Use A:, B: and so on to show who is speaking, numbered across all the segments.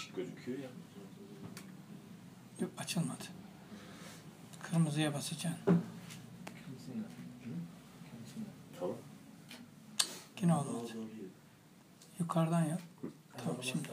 A: açık gözüküyor ya.
B: Yok, açılmadı. Kırmızıya basacaksın.
A: Tamam.
B: Yine olmadı. Yukarıdan yap. Tamam şimdi.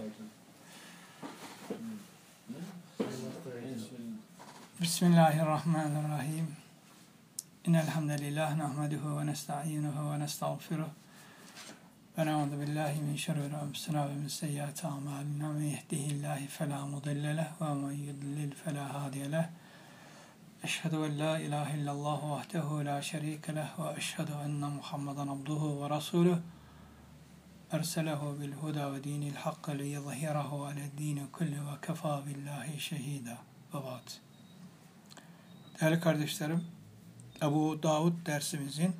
B: Bismillahirrahmanirrahim. İnnelhamdülillah nahmeduhu ve nesta'inuhu ve nestağfiruh. Ve na'udhu billahi min şeruri enfusina ve min seyyiati a'malina. Men yehdihillahu fela mudille lehu ve men yudlil fela hadiye lehu. Eşhedü en la ilahe illallah vahdehu la şerike lehu ve eşhedü enne Muhammeden abduhu ve resuluh. Erselehu bil huda ve dinil hakk liyuzhirahu ale'd-dini kulli ve kefa billahi şehida. Ve ba'd. Değerli kardeşlerim, Ebu Davud dersimizin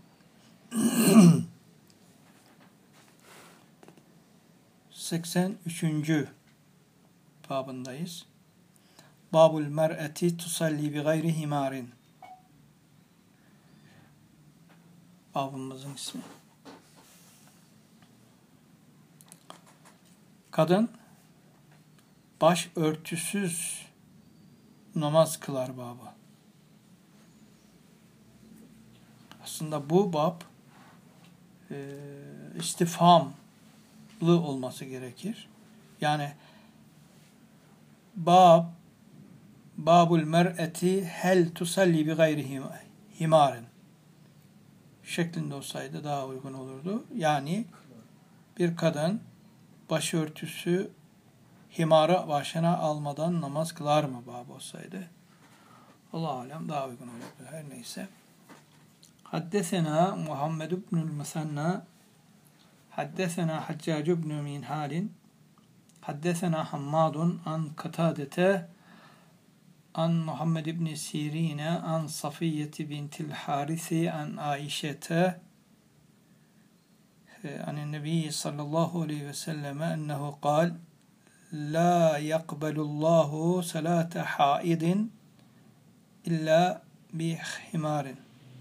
B: 83. babındayız. Babul mer'eti tusalli bi gayri himarin. Babımızın ismi. Kadın baş örtüsüz namaz kılar babı. Aslında bu bab istifhamlı olması gerekir. Yani babul mer'eti hel tusalli bi gayri himarin şeklinde olsaydı daha uygun olurdu. Yani bir kadın başörtüsü himara başına almadan namaz kılar mı babı olsaydı? Allah alem daha uygun olurdu. Her neyse. Haddesena Muhammed ibnül Musanna Haddesena Haccac ibn Minhalin Haddesena Hammadun an Katadete an Muhammed ibn Sirine an Safiyyeti bintil Harisi an Aişete an Nebi sallallahu aleyhi ve selleme ennehu kal la yakbelullahu salate haidin illa bi himarin.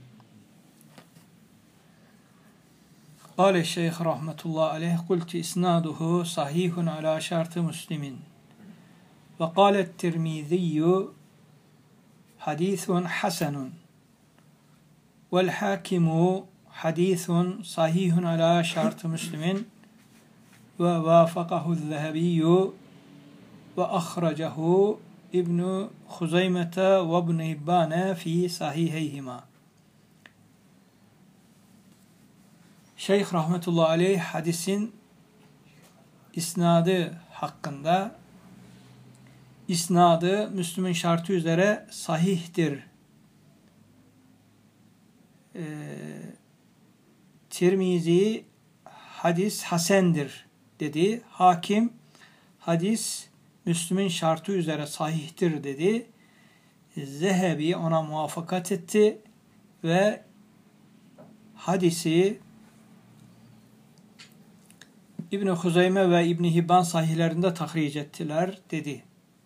B: قال الشيخ رحمة الله عليه قلت إسناده صحيح على شرط مسلم وقال الترمذي حديث حسن والحاكم حديث صحيح على شرط مسلم ووافقه الذهبي وأخرجه ابن خزيمة وابن حبان في صحيحيهما. Şeyh rahmetullahi aleyh hadisin isnadı hakkında isnadı Müslüm'ün şartı üzere sahihtir. Tirmizi hadis hasendir dedi. Hakim hadis Müslüm'ün şartı üzere sahihtir dedi. Zehebi ona muvaffakat etti ve hadisi İbn-i Huzeyme ve İbn-i Hibban sahihlerinde tahric ettiler dedi.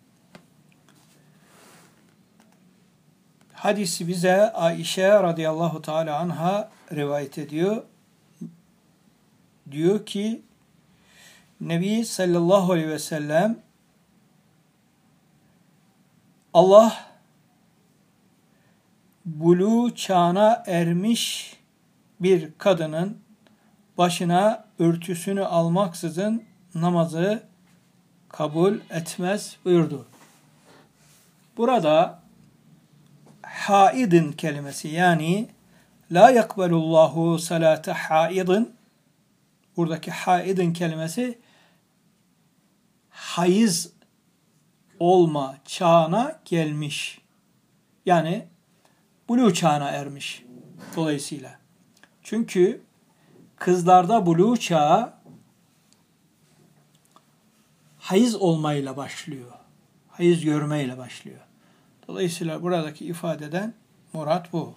B: Hadisi bize Aişe radıyallahu teala anha rivayet ediyor. Diyor ki Nebi sallallahu aleyhi ve sellem Allah buluğ çağına ermiş bir kadının başına örtüsünü almaksızın namazı kabul etmez buyurdu. Burada haidin kelimesi yani la yakbelullahu salate haidin buradaki haidin kelimesi hayız olma çağına gelmiş. Yani buluğ çağına ermiş dolayısıyla. Çünkü kızlarda buluğ çağı hayız olmayla başlıyor. Hayız görmeyle başlıyor. Dolayısıyla buradaki ifadeden murat bu.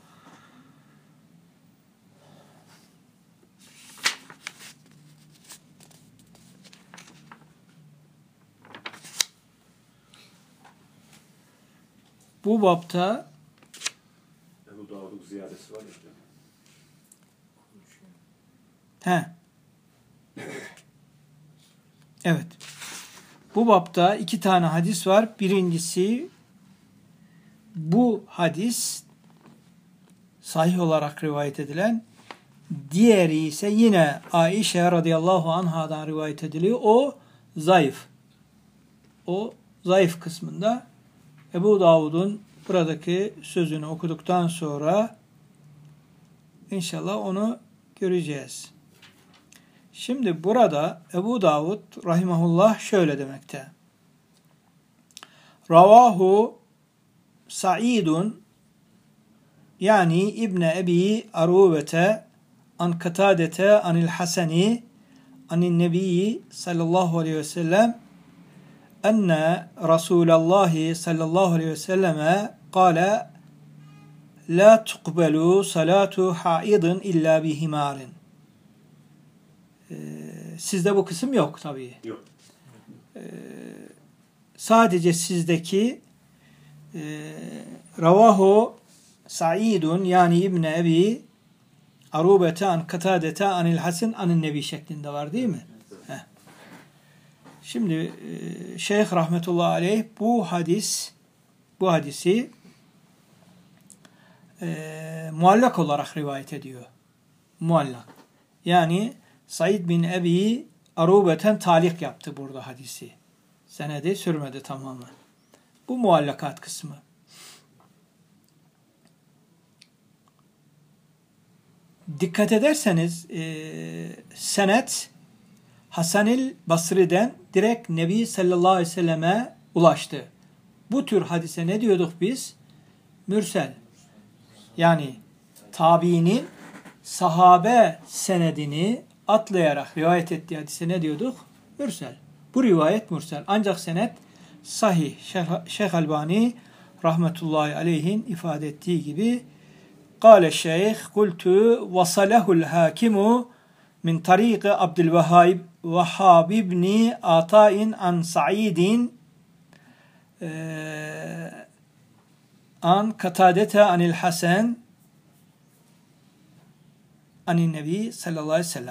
B: Bu bapta
A: Ebu Davud'un ziyadesi var ya.
B: Evet. Bu bapta 2 tane hadis var. Birincisi bu hadis sahih olarak rivayet edilen. Diğeri ise yine Aişe radıyallahu anhadan rivayet ediliyor. O zayıf. O zayıf kısmında Ebu Davud'un buradaki sözünü okuduktan sonra inşallah onu göreceğiz. Şimdi burada Ebu Davud rahimahullah şöyle demekte. Ravahu Sa'idun yani İbn Ebi Aruvete an Katadete anil Hasani anin Nebi sallallahu aleyhi ve sellem enne Resulallah sallallahu aleyhi ve selleme kâle la tuqbelu salatu haidin illa bihimarin. Sizde bu kısım yok tabii.
A: Yok.
B: Sadece sizdeki Ravahu Sa'idun yani İbn Ebi Arubete an Katadete anil Hasan anin Nebi şeklinde var değil mi? Heh. Şimdi Şeyh rahmetullahi aleyh bu hadisi muallak olarak rivayet ediyor. Muallak. Yani Said bin Ebi Arube'ten talik yaptı burada hadisi. Senedi sürmedi tamamen. Bu muallakat kısmı. Dikkat ederseniz senet Hasan-ül Basri'den direkt Nebi sallallahu aleyhi ve selleme ulaştı. Bu tür hadise ne diyorduk biz? Mürsel. Yani tabiinin sahabe senedini atlayarak rivayet ettiği hadise ne diyorduk? Mürsel. Bu rivayet mürsel. Ancak senet sahih. Şeyh Albani rahmetullahi aleyhin ifade ettiği gibi Kâle şeyh kultu vasalahul hakimu min tariqi Abdülvehhab ibni Ata'in an Sa'idin an Katadete anil Hasan anin Nebi sallallahu aleyhi ve sellem.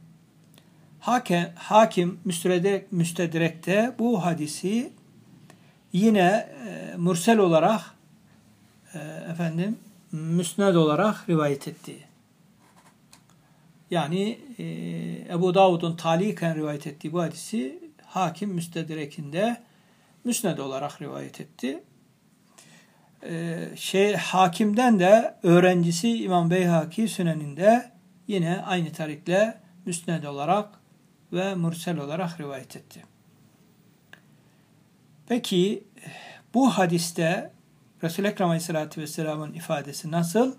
B: Hakim müstedrekte bu hadisi yine mürsel olarak müsned olarak rivayet etti. Yani Ebu Davud'un taliken rivayet ettiği bu hadisi Hakim müstedrekinde müsned olarak rivayet etti. Hakim'den de öğrencisi İmam Beyhaki Sünen'inde yine aynı tarikle müsned olarak ve mürsel olarak rivayet etti. Peki bu hadiste Resul-i Ekrem Aleyhisselatü Vesselam'ın ifadesi nasıl?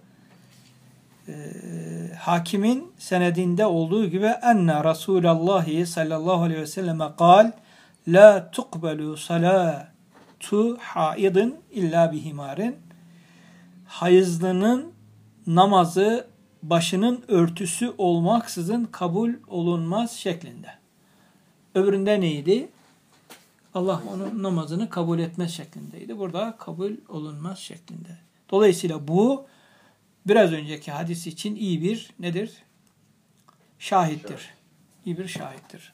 B: Hakimin senedinde olduğu gibi enne Resulallah sallallahu aleyhi ve selleme kal la tuqbelu salatu haidin illa bihimarin. Hayızlının namazı başının örtüsü olmaksızın kabul olunmaz şeklinde. Öbüründe neydi? Allah onun namazını kabul etmez şeklindeydi. Burada kabul olunmaz şeklinde. Dolayısıyla bu biraz önceki hadis için iyi bir nedir? Şahittir. İyi bir şahittir.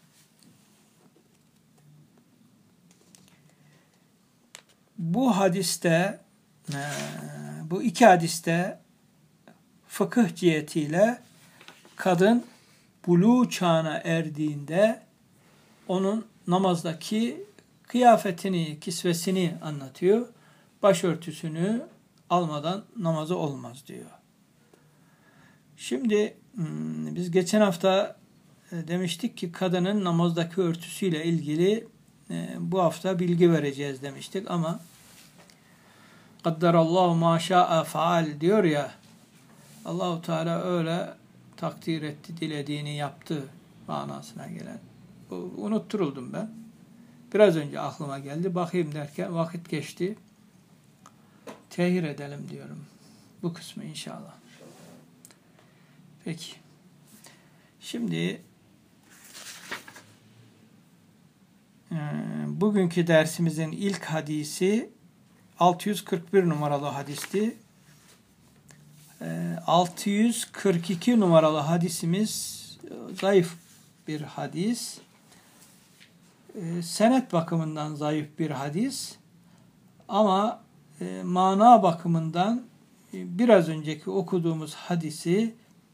B: Bu hadiste, bu iki hadiste fıkıh cihetiyle kadın buluğ çağına erdiğinde onun namazdaki kıyafetini, kisvesini anlatıyor. Başörtüsünü almadan namazı olmaz diyor. Şimdi biz geçen hafta demiştik ki kadının namazdaki örtüsüyle ilgili bu hafta bilgi vereceğiz demiştik ama kadderallahu ma şa'a faal diyor ya, Allahu Teala öyle takdir etti, dilediğini yaptı manasına gelen. Unutturuldum ben. Biraz önce aklıma geldi. Bakayım derken vakit geçti. Tehir edelim diyorum. Bu kısmı inşallah. Peki. Şimdi bugünkü dersimizin ilk hadisi 641 numaralı hadisti. 642 numaralı hadisimiz zayıf bir hadis. senet bakımından zayıf bir hadis ama mana bakımından biraz önceki okuduğumuz hadisi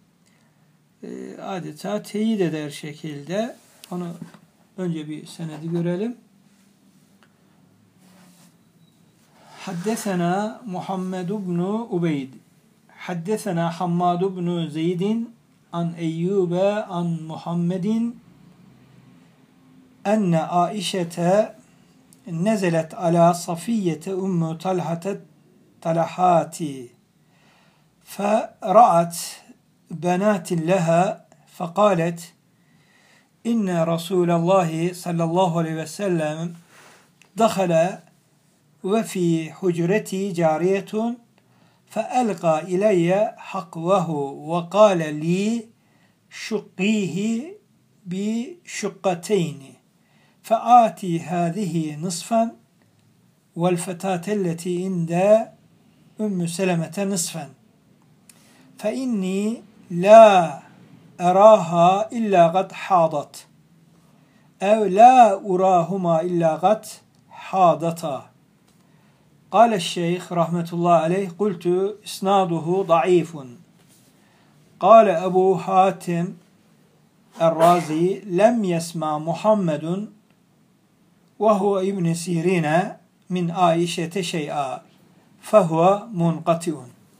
B: adeta teyit eder şekilde. Onu önce bir senedi görelim. Haddesena Muhammed ibn Ubeyd. Haddesena Hammad ibn Zeydin an Eyyube an Muhammedin enne Aişete nezelet ala Safiyete Ümmü Talhate Talahati فرأت بنات لها فقالت إن رسول الله صلى الله عليه وسلم دخل وفي حجرتي جارية فألقى إلي حقوه وقال لي شقيه بشقتين فآتي هذه نصفا والفتاة التي عند أم سلمة نصفا فإني لا أراها إلا قد حاضت أو لا أراهما إلا قد حاضتا قال الشيخ رحمة الله عليه قلت إسناده ضعيف قال أبو حاتم الرازي لم يسمع محمد وهو ابن سيرين من عائشة شيئا فهو منقطع.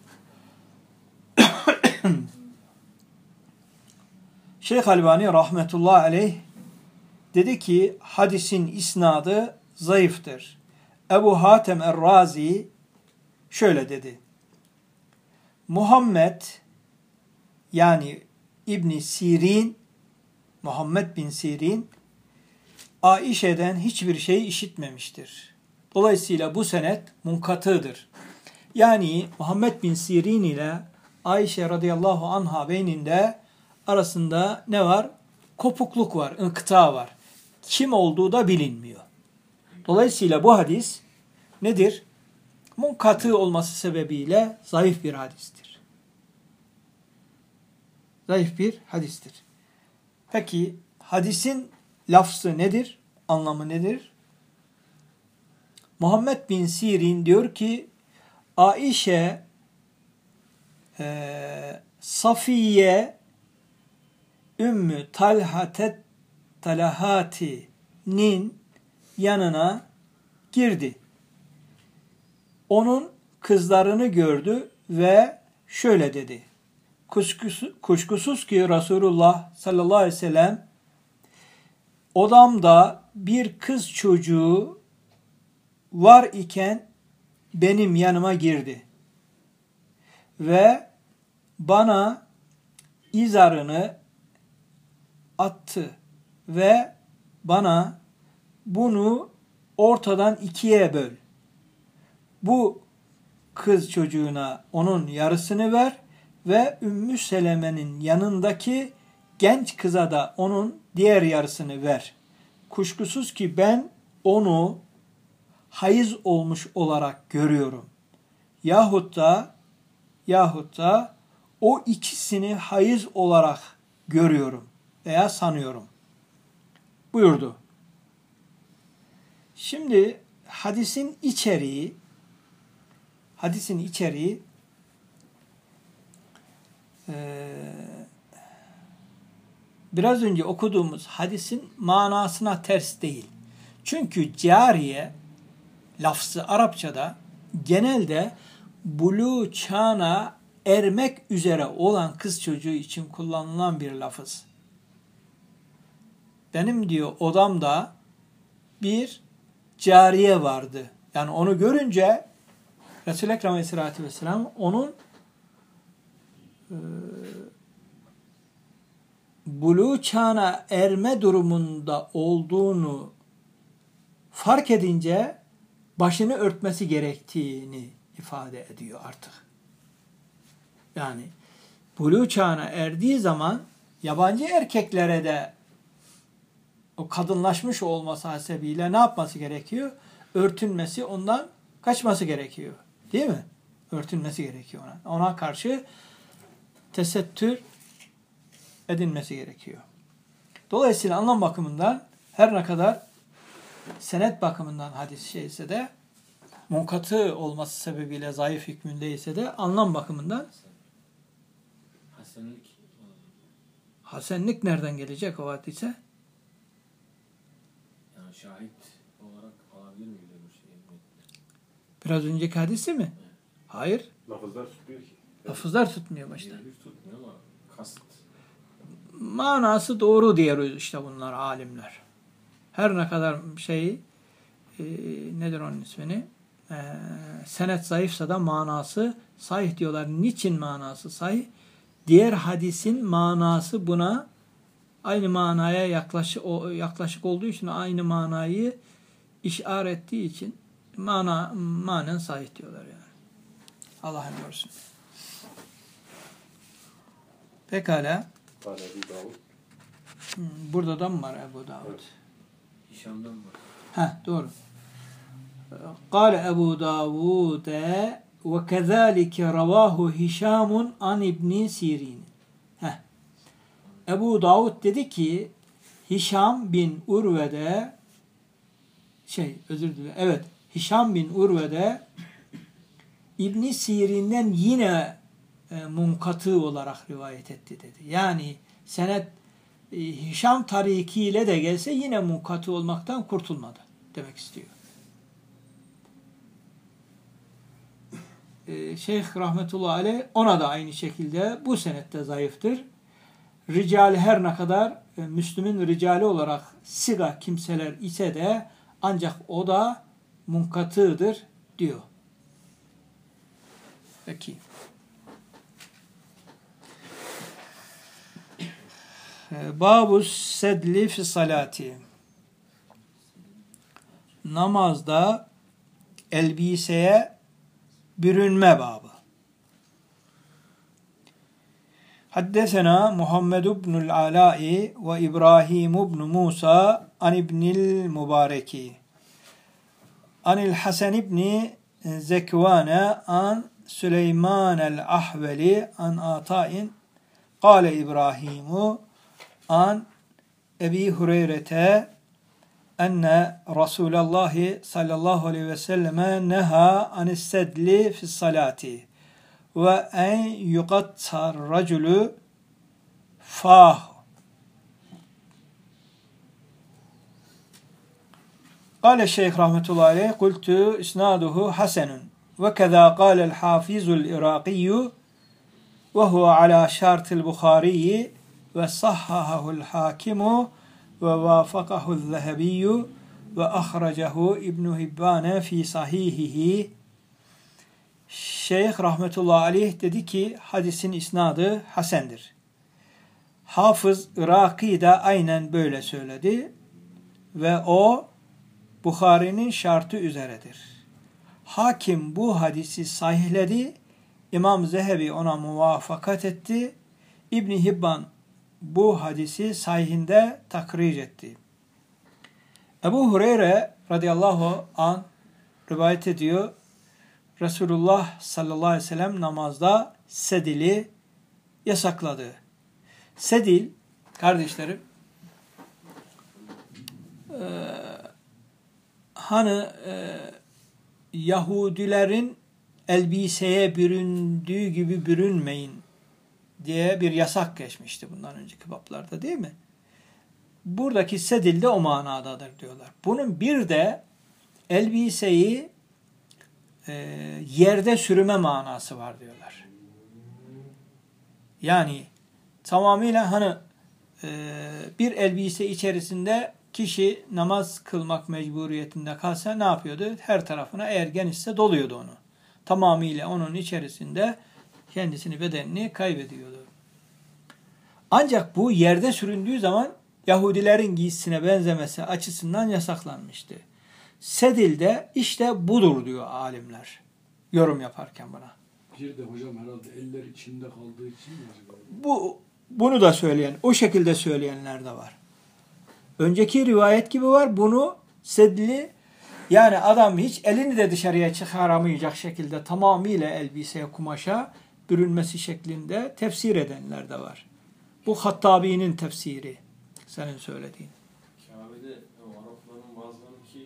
B: Şeyh Albani rahmetullahi aleyh dedi ki hadisin isnadı zayıftır. Ebu Hatem Er-Razi şöyle dedi. Muhammed yani İbn Sirin, Muhammed bin Sirin Aişe'den hiçbir şey işitmemiştir. Dolayısıyla bu senet munkatıdır. Yani Muhammed bin Sirin ile Ayşe radıyallahu anha beyninde arasında ne var? Kopukluk var, inkıta var. Kim olduğu da bilinmiyor. Dolayısıyla bu hadis nedir? Munkatı olması sebebiyle zayıf bir hadistir. Zayıf bir hadistir. Peki hadisin lafzı nedir? Anlamı nedir? Muhammed bin Sirin diyor ki Aişe Safiye Ümmü Talahati'nin yanına girdi. Onun kızlarını gördü ve şöyle dedi. Kuşkusuz ki Resulullah sallallahu aleyhi ve sellem odamda bir kız çocuğu var iken benim yanıma girdi. Ve bana izarını attı ve bana bunu ortadan ikiye böl. Bu kız çocuğuna onun yarısını ver ve Ümmü Seleme'nin yanındaki genç kıza da onun diğer yarısını ver. Kuşkusuz ki ben onu hayız olmuş olarak görüyorum. Yahut da o ikisini hayız olarak görüyorum veya sanıyorum buyurdu. Şimdi hadisin içeriği biraz önce okuduğumuz hadisin manasına ters değil. Çünkü cariye lafzı Arapçada genelde buluğ çağına ermek üzere olan kız çocuğu için kullanılan bir lafız. Benim diyor odamda bir cariye vardı. Yani onu görünce Resul-i Ekrem Aleyhisselatü Vesselam onun buluğ çağına erme durumunda olduğunu fark edince başını örtmesi gerektiğini ifade ediyor artık. Yani buluğ çağına erdiği zaman yabancı erkeklere de o kadınlaşmış olması hasebiyle ne yapması gerekiyor? Örtünmesi, ondan kaçması gerekiyor. Değil mi? Örtünmesi gerekiyor ona. Ona karşı tesettür edilmesi gerekiyor. Dolayısıyla anlam bakımından her ne kadar senet bakımından hadis şeyse de munkatı olması sebebiyle zayıf hükmündeyse de anlam bakımından
C: Hasenlik.
B: hasenlik nereden gelecek o hadise?
C: Yani şahit olarak alabilir miyim bu şeyi?
B: Biraz önceki hadisi mi? Hayır.
A: Lafızlar tutmuyor ki.
B: Lafızlar tutmuyor başta.
C: Birebir tutmuyor ama kasıt.
B: Manası doğru diyoruz işte bunlar alimler. Her ne kadar nedir onun ismini? Senet zayıfsa da manası sahih diyorlar. Niçin manası sahih? Diğer hadisin manası buna aynı manaya yaklaşık olduğu için aynı manayı işaret ettiği için manen sahih diyorlar yani. Allah görsün. Pekala.
A: Kâle Ebu Davud.
B: Burada da mı var Ebu Davud?
A: Evet.
C: Hişam'dan var.
B: Doğru. Kâle Ebu Davud ve kezâlike ravâhu Hişâmun an İbni Sirin. Ebu Davud dedi ki Hişam bin Urve'de Hişam bin Urve'de İbni Sirin'den yine munkatı olarak rivayet etti dedi. Yani senet Hişam tarikiyle de gelse yine munkatı olmaktan kurtulmadı demek istiyor. Şeyh rahmetullahi aleyh ona da aynı şekilde bu senette zayıftır. Rical her ne kadar Müslüm'ün ricali olarak siga kimseler ise de ancak o da munkatıdır diyor. Peki. Babu sedli fi salati. Namazda elbiseye bürünme babı. Haddesena Muhammed ibnül Ala'i ve İbrahim ibn Musa an İbnil Mübareki. Anil Hasan ibni Zekvane an Süleyman el-Ahveli an Ata'in Kale İbrahimu an Ebi Hureyre'te enne Resulullah sallallahu aleyhi ve selleme neha anis sedli fis salati ve en yuqattar raculu fah. Kale Şeyh rahmetullahi aleyh kultu isnaduhu hasenun ve keza kâlel hafizul iraqiyyu ve huve ala şartil Bukhari'yi ve sahhahul hakimu ve vafakahu zehebiyyü ve ahracahu İbn Hibban fi sahihihi. Şeyh rahmetullahi aleyh dedi ki hadisin isnadı hasendir. Hafız Iraki de aynen böyle söyledi ve o Bukhari'nin şartı üzeredir. Hakim bu hadisi sahihledi. İmam Zehebi ona muvafakat etti. İbn Hibban bu hadisi sahihinde takric etti. Ebu Hureyre radıyallahu anh rivayet ediyor. Resulullah sallallahu aleyhi ve sellem namazda sedili yasakladı. Sedil, kardeşlerim, Yahudilerin elbiseye büründüğü gibi bürünmeyin diye bir yasak geçmişti bundan önceki bablarda, değil mi? Buradaki sedil de o manadadır diyorlar. Bunun bir de elbiseyi yerde sürüme manası var diyorlar. Yani tamamıyla bir elbise içerisinde kişi namaz kılmak mecburiyetinde kalsa ne yapıyordu? Her tarafına eğer genişse doluyordu onu. Tamamıyla onun içerisinde kendisini, bedenini kaybediyordu. Ancak bu yerde süründüğü zaman Yahudilerin giysisine benzemesi açısından yasaklanmıştı. Sedil'de işte budur diyor alimler. Yorum yaparken buna.
D: Bir de hocam herhalde eller içinde kaldığı için mi acaba?
B: Bunu da söyleyen, o şekilde söyleyenler de var. Önceki rivayet gibi var. Bunu sedli, yani adam hiç elini de dışarıya çıkaramayacak şekilde tamamıyla elbiseye, kumaşa bürünmesi şeklinde tefsir edenler de var. Bu Hattabi'nin tefsiri. Senin söylediğin.
C: Kabe'de o Arapların bazılarının ki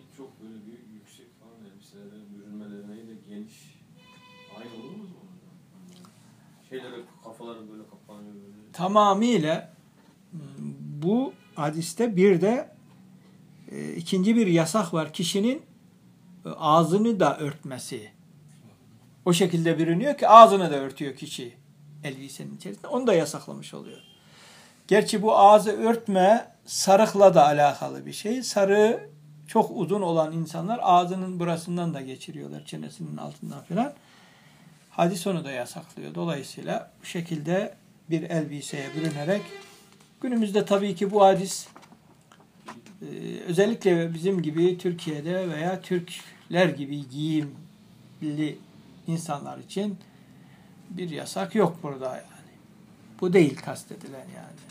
C: Şeyleri kafaları böyle kapanıyor böyle.
B: Tamamıyla bu hadiste bir de ikinci bir yasak var. Kişinin ağzını da örtmesi. O şekilde bürünüyor ki ağzını da örtüyor kişi elbisenin içerisinde. Onu da yasaklamış oluyor. Gerçi bu ağzı örtme sarıkla da alakalı bir şey. Sarığı çok uzun olan insanlar ağzının burasından da geçiriyorlar. Çenesinin altından falan. Hadis onu da yasaklıyor. Dolayısıyla bu şekilde bir elbiseye bürünerek günümüzde tabii ki bu hadis özellikle bizim gibi Türkiye'de veya Türkler gibi giyimli insanlar için bir yasak yok burada yani. Bu değil kastedilen yani.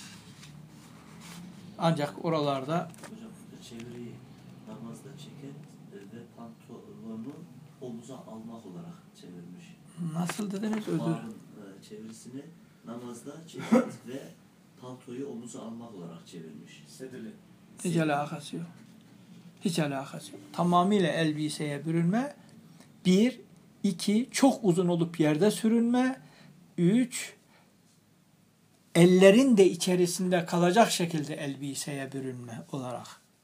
B: Ancak oralarda
E: Hocam çeviriyi namazda çeken ve pantolonu omuza almak olarak çevirmiş.
B: nasıl dediniz özür?
E: Babın çevirisini namazda çeken ve paltoyu omuza almak olarak çevirmiş.
C: Sedili.
B: Hiç alakası yok. Hiç alakası yok. Tamamıyla elbiseye bürünme. 1, 2, çok uzun olup yerde sürünme. 3, ellerin de içerisinde kalacak şekilde elbiseye bürünme olarak.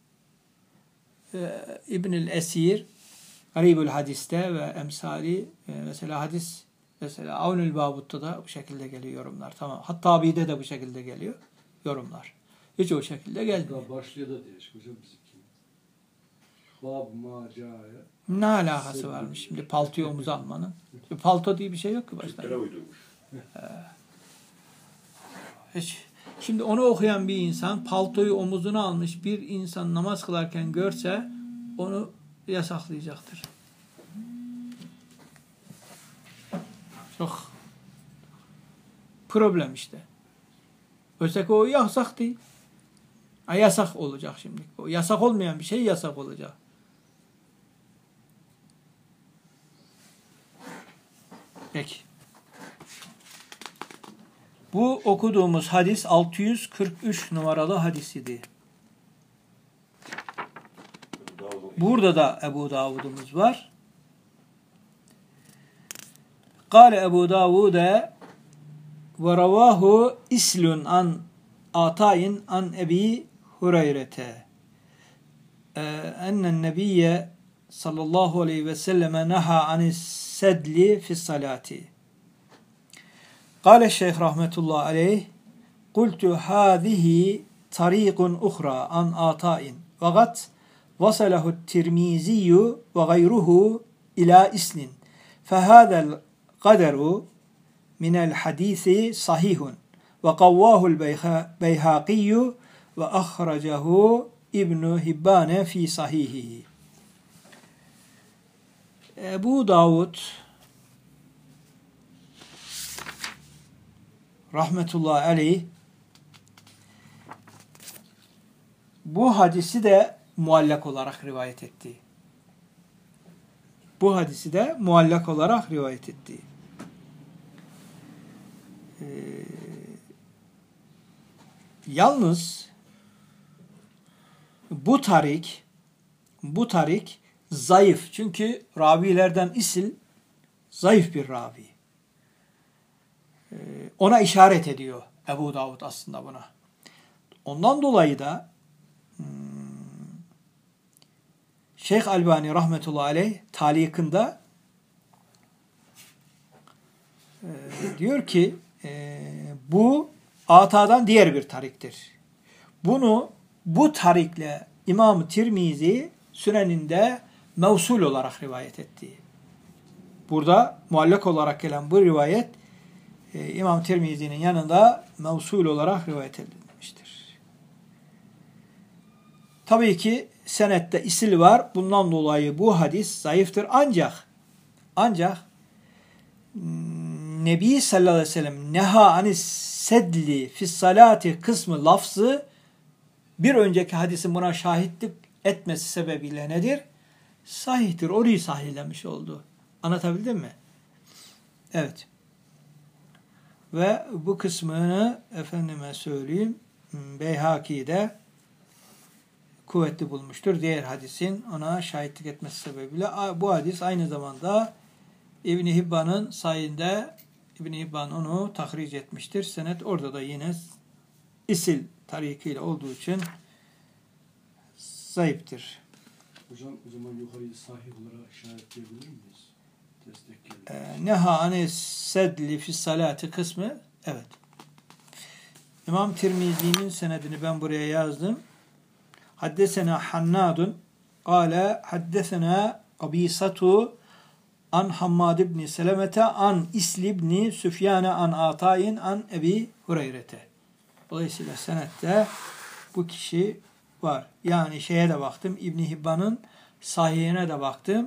B: İbnül Esir, Garibül Hadis'te ve emsali mesela Avnül Babut'ta da bu şekilde geliyor yorumlar. Tamam. Hattabi'de de bu şekilde geliyor yorumlar. Hiç o şekilde gelmiyor.
D: Hatta başlığı da değişik hocam bizimki. Bab macaya.
B: Ne alakası varmış şimdi paltoyu omuza almanın? Palto diye bir şey yok ki başta.
A: Türklere uydurmuş.
B: Hiç. Şimdi onu okuyan bir insan paltoyu omuzuna almış bir insan namaz kılarken görse onu yasaklayacaktır. Çok problem işte. Oysa ki o yasak değil. Yasak olacak şimdi. O yasak olmayan bir şey yasak olacak. Peki. Bu okuduğumuz hadis 643 numaralı hadis idi. Burada da Ebu Davud'umuz var. Kâle Ebu Davud'e ve ravahu islun an ata'in an Ebi Hureyre'te ennen nebiyye sallallahu aleyhi ve selleme naha anis sedli fis salati. Kâle şeyh rahmetullah aleyh kultu hâzihi tariqun uhra an ata'in ve gat vasalahu tirmiziyyu ve gayruhu ila islin fehâzel kaderu minel hadisi sahihun ve kavvâhul beyhâkiyyü ve ahracahu İbn-i Hibbane fi sahihihi. Ebu Davud rahmetullahi aleyh bu hadisi de muallak olarak rivayet etti. Bu hadisi de muallak olarak rivayet etti. Yalnız bu tarik zayıf. Çünkü ravilerden isil zayıf bir ravi. Ona işaret ediyor Ebu Davud aslında buna. Ondan dolayı da Şeyh Albani rahmetullahi aleyh talikinde diyor ki bu Ata'dan diğer bir tariktir. Bu tarikle İmam-ı Tirmizi Süneninde mevsul olarak rivayet etti. Burada muallak olarak gelen bu rivayet İmam Tirmizi'nin yanında mevsul olarak rivayet edilmiştir. Tabii ki senette isil var. Bundan dolayı bu hadis zayıftır. Ancak Nebi sallallahu aleyhi ve sellem neha anis sedli fis salati kısmı lafzı bir önceki hadisin buna şahitlik etmesi sebebiyle nedir? Sahihtir. Orayı sahihlemiş oldu. Anlatabildim mi? Evet. Ve bu kısmını efendime söyleyeyim Beyhaki'de kuvvetli bulmuştur. Diğer hadisin ona şahitlik etmesi sebebiyle bu hadis aynı zamanda İbn-i Hibban'ın sayinde İbn-i Hibban onu tahric etmiştir. Senet orada da yine isil tarikiyle olduğu için zayıftır.
D: Hocam o zaman yukarıyı sahih olarak işaretleyebilir miyiz? Destekleyelim.
B: Neha ane sedli fi salati kısmı evet. İmam Tirmizi'nin senedini ben buraya yazdım. Haddesena Hannadun kâle haddesena Qabîsatu an Hammad ibn Selemete an İsli ibn Süfyane an Ata'in an Ebi Hureyre'te. Dolayısıyla senette bu kişi var. Yani şeye de baktım. İbn Hibban'ın sahihine de baktım.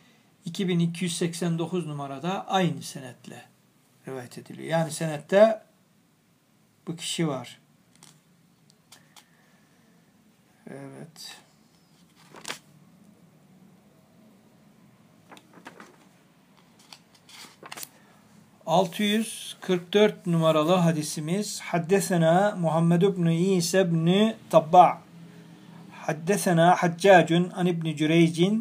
B: 2289 numarada aynı senetle rivayet ediliyor. Yani senette bu kişi var. Evet. ...644 numaralı hadisimiz... ...Haddesena Muhammed ibn İsa ibn Tabba' ...Haddesena Haccacun an ibn Cüreycin...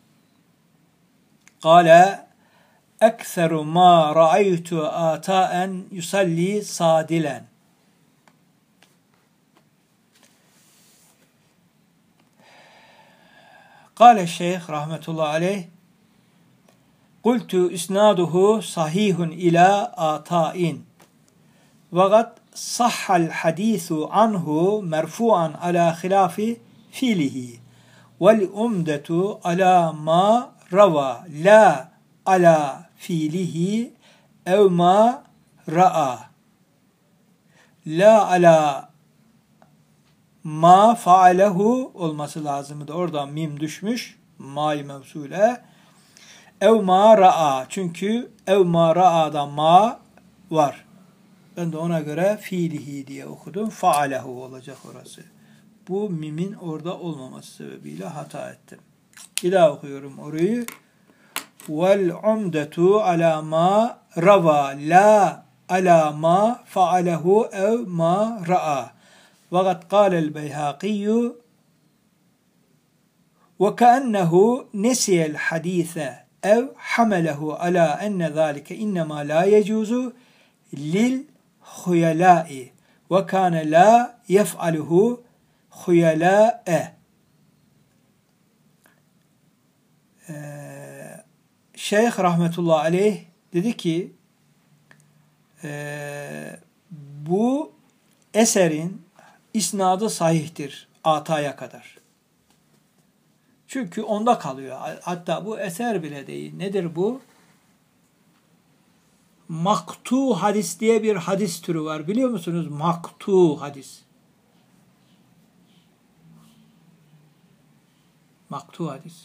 B: ...Kâle... "Ekseru ma ra'aytu ata'en yusalli sadilen." Kâle şeyh rahmetullahi aleyh "Kultu isnaduhu sahihun ila ata'in ve gad sahhal hadisu anhu merfu'an ala hilafi fiilihi vel umdetu ala ma rava la ala fiilihi ev ma ra'a la ala ma faalehu" olması lazımdı. Oradan mim düşmüş. Ma-i mevsule. Ev ma ra'a. Çünkü ev ma ra'ada ma var. Ben de ona göre fiilihi diye okudum. Faalehu olacak orası. Bu mimin orada olmaması sebebiyle hata ettim. Bir daha okuyorum orayı. Vel umdetu ala ma rava la ala ma faalehu ev ma ra'a. وَقَدْ قَالَ الْبَيْهَاقِيُّ وَكَأَنَّهُ نَسِيَ الْحَدِيثَ اَوْ حَمَلَهُ عَلَى اَنَّ ذَٰلِكَ اِنَّمَا لَا يَجُوزُ لِلْخُيَلَاءِ وَكَانَ لَا يَفْعَلُهُ خُيَلَاءَ. Şeyh rahmetullahi aleyh dedi ki bu eserin İsnadı sahihtir Ata'ya kadar. Çünkü onda kalıyor. Hatta bu eser bile değil. Nedir bu? Maktu hadis diye bir hadis türü var. Biliyor musunuz? Maktu hadis. Maktu hadis.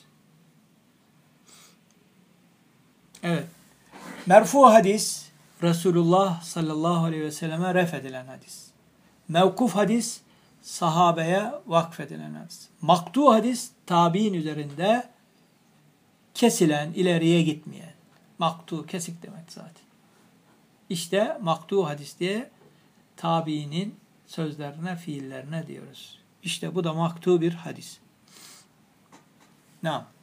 B: Evet. Merfu hadis Resulullah sallallahu aleyhi ve selleme ref edilen hadis. Mevkuf hadis, sahabeye vakfedilen hadis. Maktu hadis, tabi'in üzerinde kesilen, ileriye gitmeyen. Maktu, kesik demek zaten. İşte maktu hadis diye tabi'inin sözlerine, fiillerine diyoruz. İşte bu da maktu bir hadis. Naam.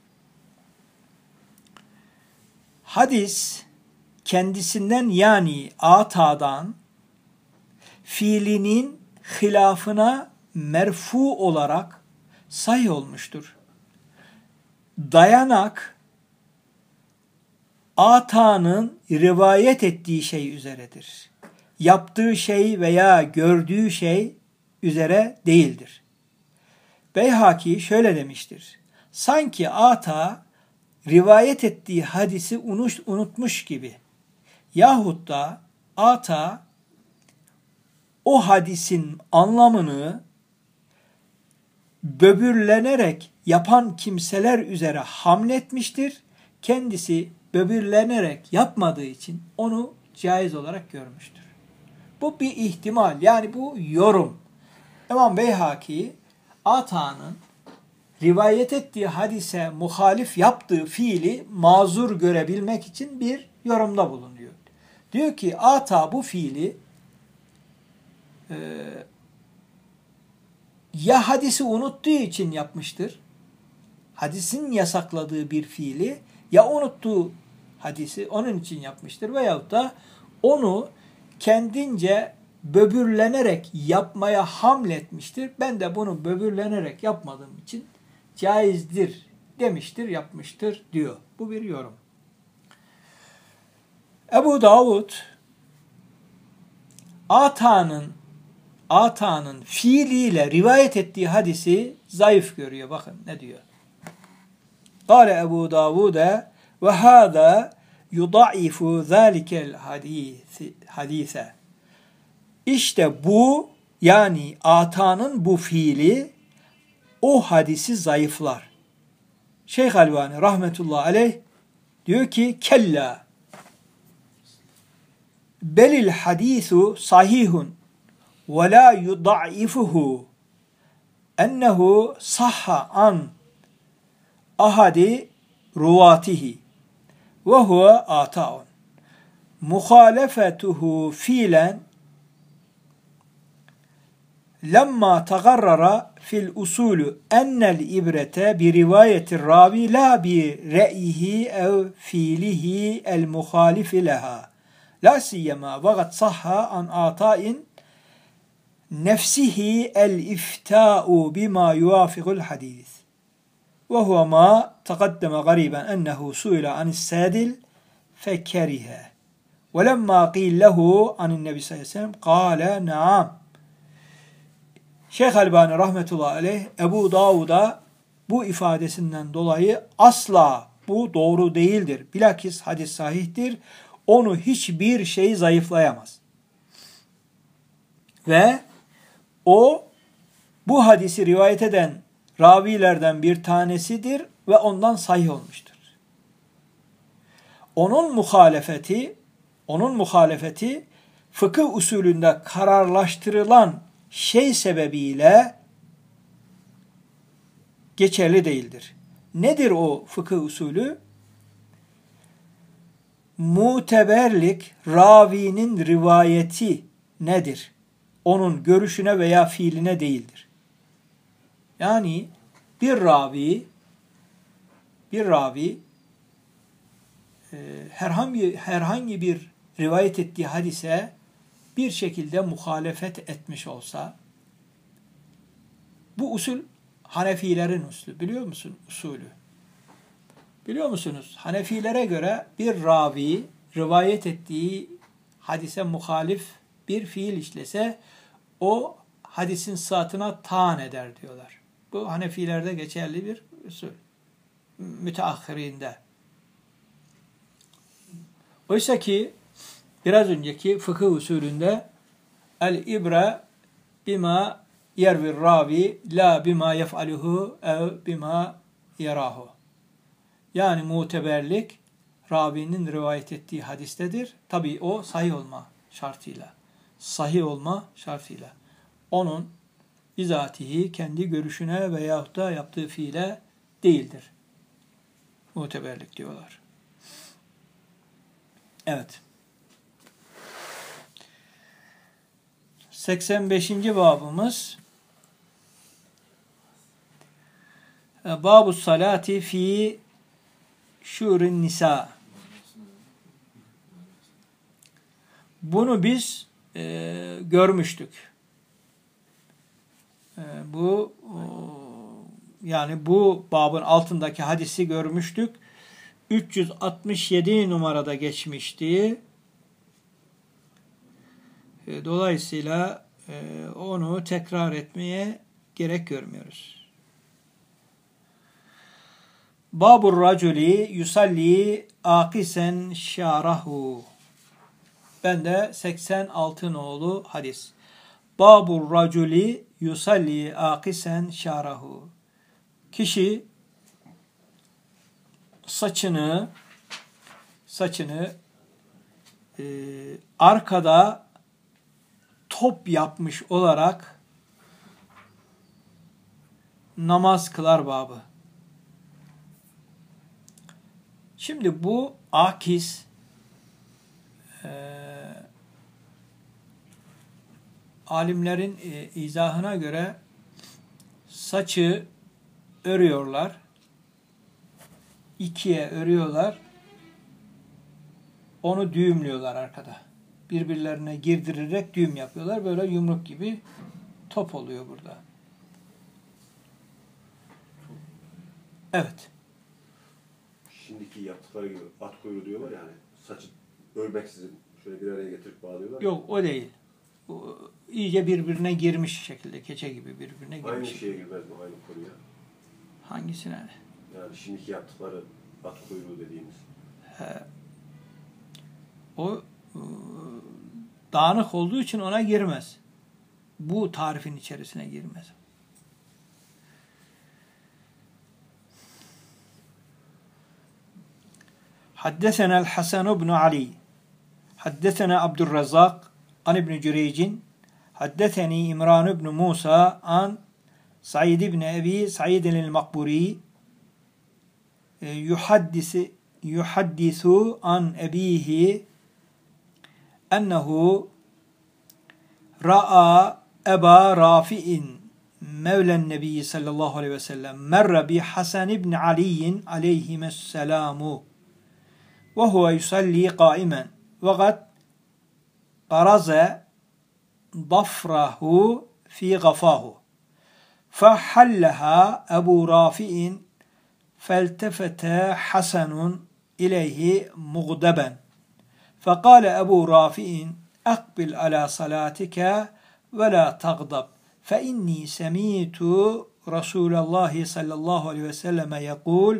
B: Hadis, kendisinden yani Ata'dan fiilinin hilafına merfu olarak sahih olmuştur. Dayanak Ata'nın rivayet ettiği şey üzeredir. Yaptığı şey veya gördüğü şey üzere değildir. Beyhaki şöyle demiştir. Sanki Ata rivayet ettiği hadisi unutmuş gibi yahut da Ata o hadisin anlamını böbürlenerek yapan kimseler üzere hamletmiştir. Kendisi böbürlenerek yapmadığı için onu caiz olarak görmüştür. Bu bir ihtimal. Yani bu yorum. İmam Beyhaki Ata'nın rivayet ettiği hadise muhalif yaptığı fiili mazur görebilmek için bir yorumda bulunuyor. Diyor ki Ata bu fiili ya hadisi unuttuğu için yapmıştır, hadisin yasakladığı bir fiili ya unuttuğu hadisi onun için yapmıştır veyahut da onu kendince böbürlenerek yapmaya hamletmiştir. Ben de bunu böbürlenerek yapmadığım için caizdir demiştir, yapmıştır diyor. Bu bir yorum. Ebu Davud Ata'nın fiiliyle rivayet ettiği hadisi zayıf görüyor. Bakın ne diyor. Kâle Ebu Davud'e ve hâdâ yudaifu zâlikel hadîse. İşte bu, yani Ata'nın bu fiili o hadisi zayıflar. Şeyh Albani rahmetullahi aleyh diyor ki kella belil hadisu sahihun ve la yudaifuhu ennehu sahha an ahadi ruvatihi ve huve ata'un muhalefetuhu fiilen lemma tagarrara fil usulü ennel ibrete bi rivayetir ravi la bi re'yihi ev fiilihi el muhalifi leha la siyema ve gad sahha an ata'in nefsihi el ifta'u bima yuvafikul hadis ve huve ma taqaddeme gariben ennehu su'ila anis sadil fekerihe ve lemma qil lehu anin nebi sallallahu aleyhi ve sellem kâle naam. Şeyh Albani rahmetullahi aleyh Ebu Davud'a bu ifadesinden dolayı asla bu doğru değildir. Bilakis hadis sahihtir. Onu hiçbir şey zayıflayamaz. Ve o bu hadisi rivayet eden ravilerden bir tanesidir ve ondan sahih olmuştur. Onun muhalefeti fıkıh usulünde kararlaştırılan şey sebebiyle geçerli değildir. Nedir o fıkıh usulü? Muteberlik ravinin rivayeti nedir? Onun görüşüne veya fiiline değildir. Yani bir ravi herhangi bir rivayet ettiği hadise bir şekilde muhalefet etmiş olsa, bu usul Hanefilerin usulü. Biliyor musun usulü? Biliyor musunuz? Hanefilere göre bir ravi rivayet ettiği hadise muhalif bir fiil işlese o hadisin sıhhatına taan eder diyorlar. Bu Hanefilerde geçerli bir usul. Müteahhirinde. Oysa ki biraz önceki fıkıh usulünde el-ibre bima yervir ravi la bima yef'aluhu ev bima yarahu. Yani muteberlik ravinin rivayet ettiği hadistedir. Tabii o sahih olma şartıyla. Sahih olma şartıyla. Onun bizatihi kendi görüşüne veyahut da yaptığı fiile değildir. Muteberlik diyorlar. Evet. 85. babımız Babu salati fi şurin nisa. Bunu biz görmüştük. Yani bu babın altındaki hadisi görmüştük. 367 numarada geçmişti. Dolayısıyla onu tekrar etmeye gerek görmüyoruz. Babur raculi yusalli akisen şarahu. Bende 86 nolu hadis. Babur raculi yusalli akisen şarahu. Kişi saçını arkada top yapmış olarak namaz kılar babı. Şimdi bu akis alimlerin izahına göre saçı örüyorlar. İkiye örüyorlar. Onu düğümlüyorlar arkada. birbirlerine girdirerek düğüm yapıyorlar. Böyle yumruk gibi top oluyor burada. Evet.
A: Şimdiki yaptıkları gibi at kuyruğu diyorlar yani. Saçı örmeksizin şöyle bir araya getirip bağlıyorlar.
B: Yok o değil. O, iyice birbirine girmiş şekilde. Keçe gibi birbirine girmiş.
A: Aynı şeye girmez mi? Aynı konuya.
B: Hangisine?
A: Yani şimdiki yaptıkları at kuyruğu dediğimiz.
B: O dağınık olduğu için ona girmez. Bu tarifin içerisine girmez. Haddesena el-Hasan ibn Ali. Haddesena Abdurrazzak an İbn Cüreyc'in. Haddeseni İmran ibn Musa an Said ibn Ebi Said el-Makburi. Yuhaddisu an ebihi ennehu ra'a Eba Rafi'in Mevlen Nebi sallallahu aleyhi ve sellem merre bi Hasan ibn Ali'in aleyhisselamü ve huve yusalli qaimen ve gad qaraze dafrahu fi gafahu fehalleha Ebu Rafi'in feltefete Hasanun ileyhi mugdeben fekale Ebu Rafi'in akbil ala salatike ve la tagdab fe inni semitu Resulallah sallallahu aleyhi ve selleme yekul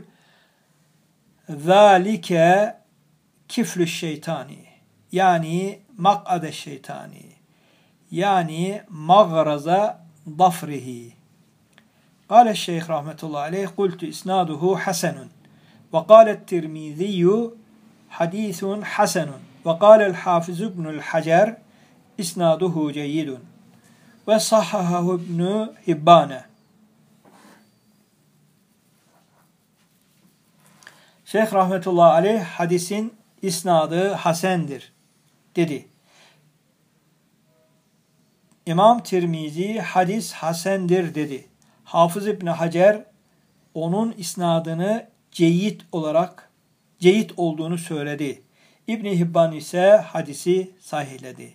B: zâlike kiflü şeytani yani mak'ade şeytani yani mağraza dafrihi. قال الشيخ رحمة الله عليه قلت إسناده حسن وقال الترمذي حديث حسن وقال الحافظ ابن الحجر إسناده جيد وصححه ابن حبان. Şeyh rahmetullahi aleyh hadisin isnadı hasendir dedi. İmam Tirmizi hadis hasendir dedi. Hafız İbn Hacer onun isnadını ceyit olduğunu söyledi. İbn Hibban ise hadisi sahihledi.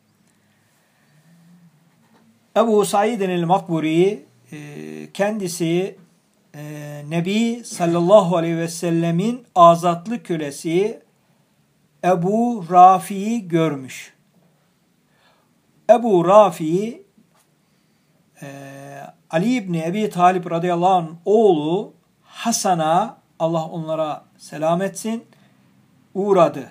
B: Ebu Said el-Makburi kendisi Nebi sallallahu aleyhi ve sellemin azatlı kölesi Ebu Rafi'yi görmüş. Ebu Rafi Ali İbni Ebi Talib radıyallahu anh oğlu Hasan'a Allah onlara selam etsin uğradı.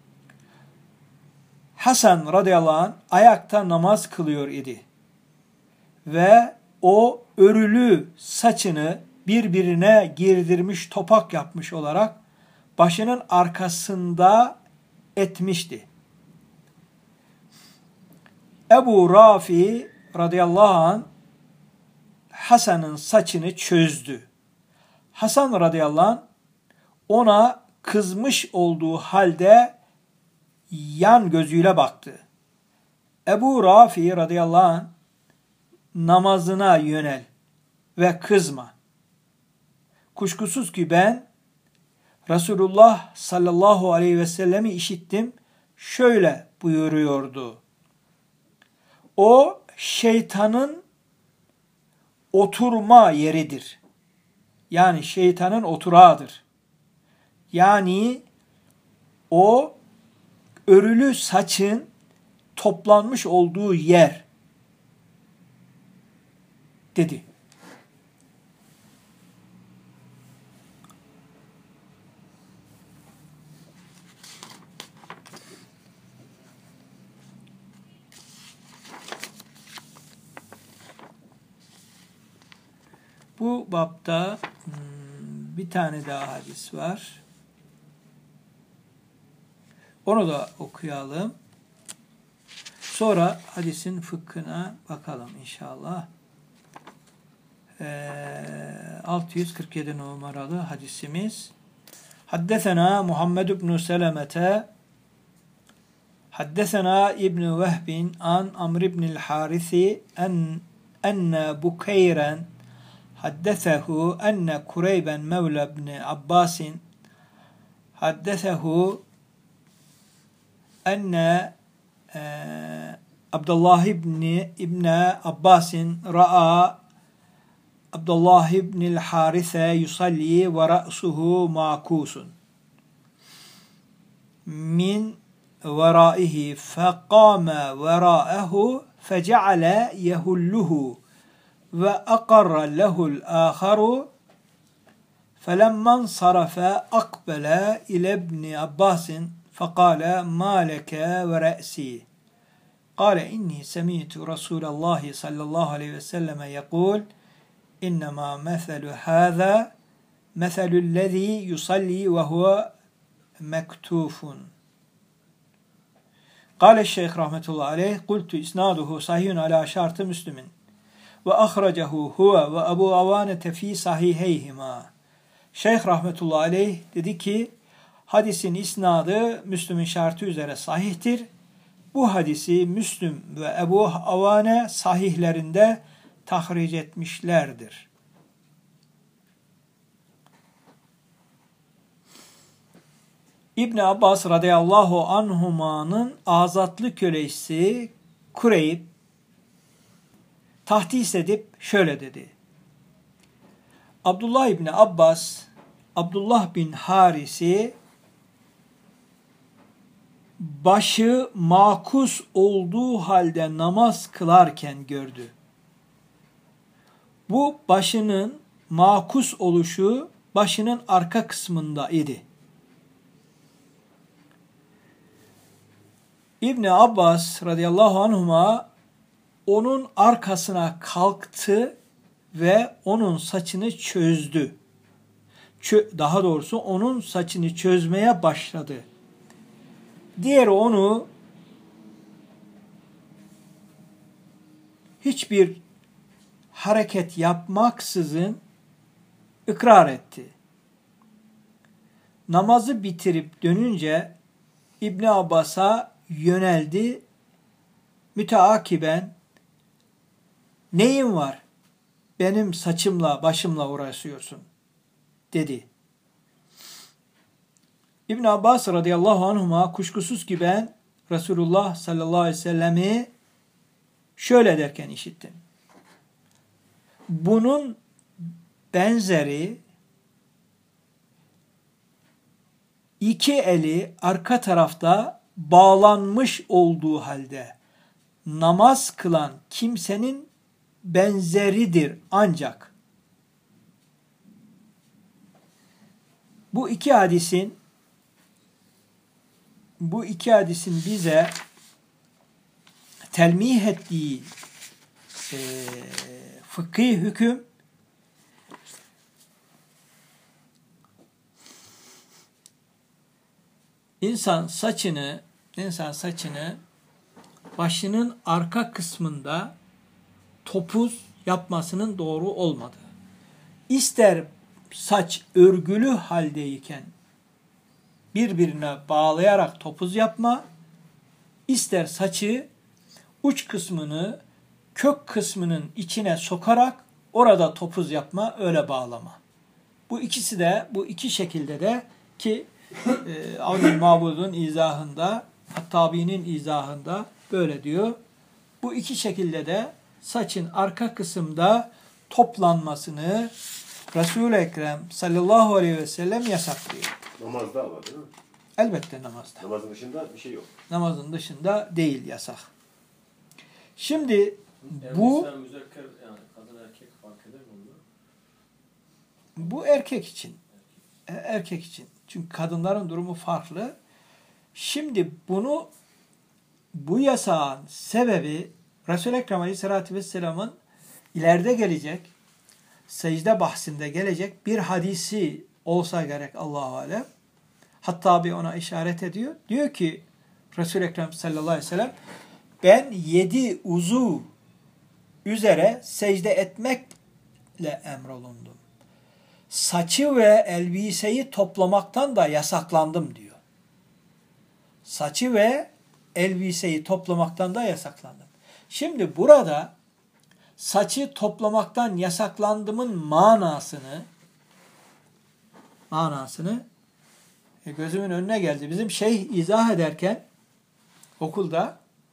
B: Hasan radıyallahu anh ayakta namaz kılıyor idi. Ve o örülü saçını birbirine girdirmiş topak yapmış olarak başının arkasında etmişti. Ebu Rafi radıyallahu anh Hasan'ın saçını çözdü. Hasan radıyallahu anh ona kızmış olduğu halde yan gözüyle baktı. Ebu Rafi radıyallahu anh namazına yönel ve kızma. Kuşkusuz ki ben Resulullah sallallahu aleyhi ve sellemi işittim. Şöyle buyuruyordu. O şeytanın oturma yeridir. Yani şeytanın oturağıdır. Yani o örülü saçın toplanmış olduğu yer dedi. Bu bapta bir tane daha hadis var. Onu da okuyalım. Sonra hadisin fıkhına bakalım inşallah. 647 numaralı hadisimiz. Haddesena Muhammed ibn Selemete Haddesena İbn Vehbin an Amr ibn el-Harisi enne Bukeyren haddesehu enne Kureyben Mevla ibn Abbasin haddesehu enne Abdullah ibn Abbasin ra'a Abdullah ibn Harise yusalli ve ra'suhu makusun min veraihi faqama vera'ahu fece'ale yehulluhu ve aqarra lehul aharu felemman sarafe akbele ile ibn Abbasin fekale ma leke ve re'si kale inni semi'tu Resulallah sallallahu aleyhi ve selleme yekul innema meselu hâzâ meselüllezî yusalli ve huve mektufun. Kâle şeyh rahmetullahi aleyh kultu isnaduhu sahihun ala şartı Müslümin ve ahracehu huve ve Ebu Avanete fî sahiheyhima. Şeyh rahmetullahi aleyh dedi ki hadisin isnadı Müslüm'ün şartı üzere sahihtir. Bu hadisi Müslüm ve Ebu Avane sahihlerinde tahric etmişlerdir. İbn Abbas radıyallahu anhuma'nın azatlı kölesi Kureyb tahdis edip şöyle dedi. Abdullah İbni Abbas, Abdullah bin Haris'i başı makus olduğu halde namaz kılarken gördü. Bu başının makus oluşu başının arka kısmında idi. İbni Abbas radıyallahu anhuma onun arkasına kalktı ve onun saçını çözdü. Daha doğrusu onun saçını çözmeye başladı. Diğeri onu hiçbir hareket yapmaksızın ikrar etti. Namazı bitirip dönünce İbn Abbas'a yöneldi. Müteakiben neyin var? Benim saçımla başımla uğraşıyorsun dedi. İbn Abbas radıyallahu anhuma kuşkusuz ki ben Resulullah sallallahu aleyhi ve sellemi şöyle derken işittim. Bunun benzeri iki eli arka tarafta bağlanmış olduğu halde namaz kılan kimsenin benzeridir ancak. Bu iki hadisin bize telmih ettiği fıkhi hüküm insan saçını başının arka kısmında topuz yapmasının doğru olmadığı. İster saç örgülü haldeyken birbirine bağlayarak topuz yapma, ister saçı uç kısmını kök kısmının içine sokarak orada topuz yapma, öyle bağlama. Bu iki şekilde de ki Avnül Mabud'un izahında, Hattabi'nin izahında böyle diyor. Bu iki şekilde de saçın arka kısımda toplanmasını Resul-i Ekrem sallallahu aleyhi ve sellem yasaklıyor.
A: Namazda var değil mi?
B: Elbette namazda.
A: Namazın dışında bir şey yok.
B: Namazın dışında değil yasak. Şimdi bu
C: müzekker, yani kadın erkek fark eder mi onda?
B: bu erkek için. Erkek için. Çünkü kadınların durumu farklı. Şimdi bu yasağın sebebi Resul-i Ekrem Aleyhisselatü Vesselam'ın ileride gelecek, secde bahsinde gelecek bir hadisi olsa gerek Allah-u Alem. Hatta bir ona işaret ediyor. Diyor ki Resul-i Ekrem sallallahu aleyhi ve sellem ben 7 uzuv üzere secde etmekle emrolundum. Saçı ve elbiseyi toplamaktan da yasaklandım diyor. Saçı ve elbiseyi toplamaktan da yasaklandım. Şimdi burada saçı toplamaktan yasaklandımın manasını gözümün önüne geldi. Bizim şeyh izah ederken okulda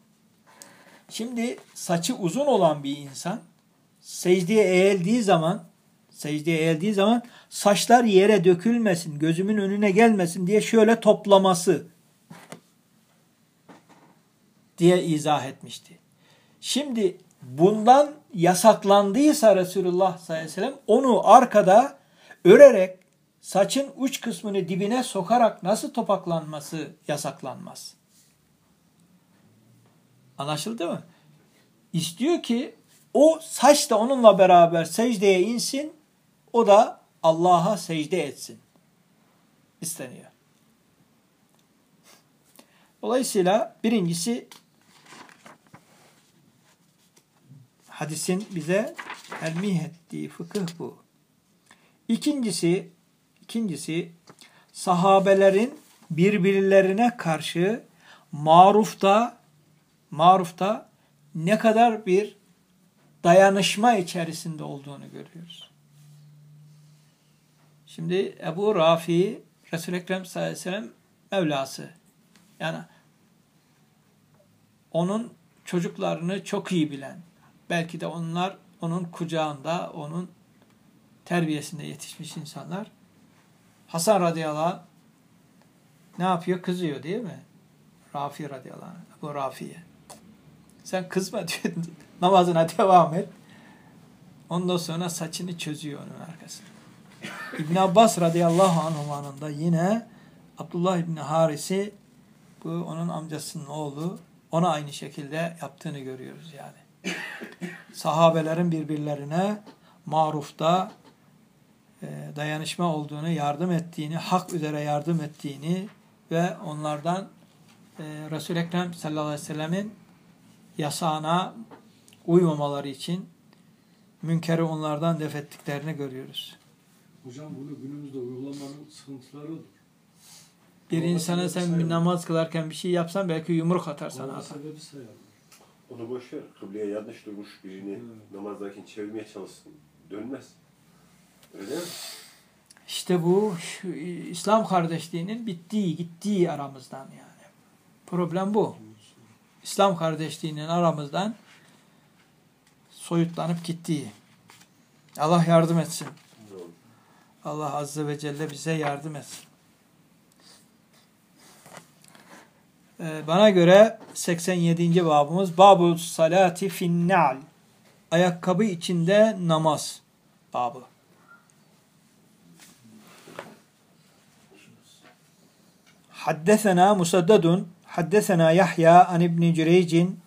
B: Şimdi saçı uzun olan bir insan secdeye eğildiği zaman saçlar yere dökülmesin, gözümün önüne gelmesin diye şöyle toplaması diye izah etmişti. Şimdi bundan yasaklandıysa Resulullah sallallahu aleyhi ve sellem onu arkada örerek saçın uç kısmını dibine sokarak nasıl topaklanması yasaklanmaz. Anlaşıldı mı? İstiyor ki o saç da onunla beraber secdeye insin, o da Allah'a secde etsin. İsteniyor. Dolayısıyla birincisi hadisin bize telmih ettiği fıkıh bu. İkincisi sahabelerin birbirlerine karşı marufta ne kadar bir dayanışma içerisinde olduğunu görüyoruz. Şimdi Ebu Rafi Resul-i Ekrem sallallahu aleyhi ve sellem Mevlası. Yani onun çocuklarını çok iyi bilen, belki de onlar onun kucağında, onun terbiyesinde yetişmiş insanlar. Hasan radıyallahu anh ne yapıyor? Kızıyor değil mi? Rafi radıyallahu anh, Ebu Rafi'ye. Sen kızma diyor, namazına devam et. Ondan sonra saçını çözüyor onun arkasında. İbn Abbas radıyallahu anh'ın da yine Abdullah İbni Haris'i, bu onun amcasının oğlu, ona aynı şekilde yaptığını görüyoruz yani. Sahabelerin birbirlerine marufta dayanışma olduğunu, yardım ettiğini, hak üzere yardım ettiğini ve onlardan Resul-i Ekrem sallallahu aleyhi ve sellemin yasağına uymamaları için münkeri onlardan def ettiklerini görüyoruz.
D: Hocam bunu günümüzde uygulamanın sıkıntıları olur.
B: Bir insana sen bir namaz kılarken bir şey yapsan belki yumruk atar sana.
D: Ona sebebi sayarlar.
A: Onu boş ver. Kıbleye yanlış durmuş birini namazdayken çevirmeye çalışsın. Dönmez. Öyle mi?
B: İşte bu İslam kardeşliğinin gittiği aramızdan yani. Problem bu. İslam kardeşliğinin aramızdan soyutlanıp gittiği. Allah yardım etsin. Allah Azze ve Celle bize yardım etsin. Bana göre 87. babımız Babu salati finna'l. Ayakkabı içinde namaz babı. Haddesena Musaddadun Haddesena Yahya an İbn Cüreycin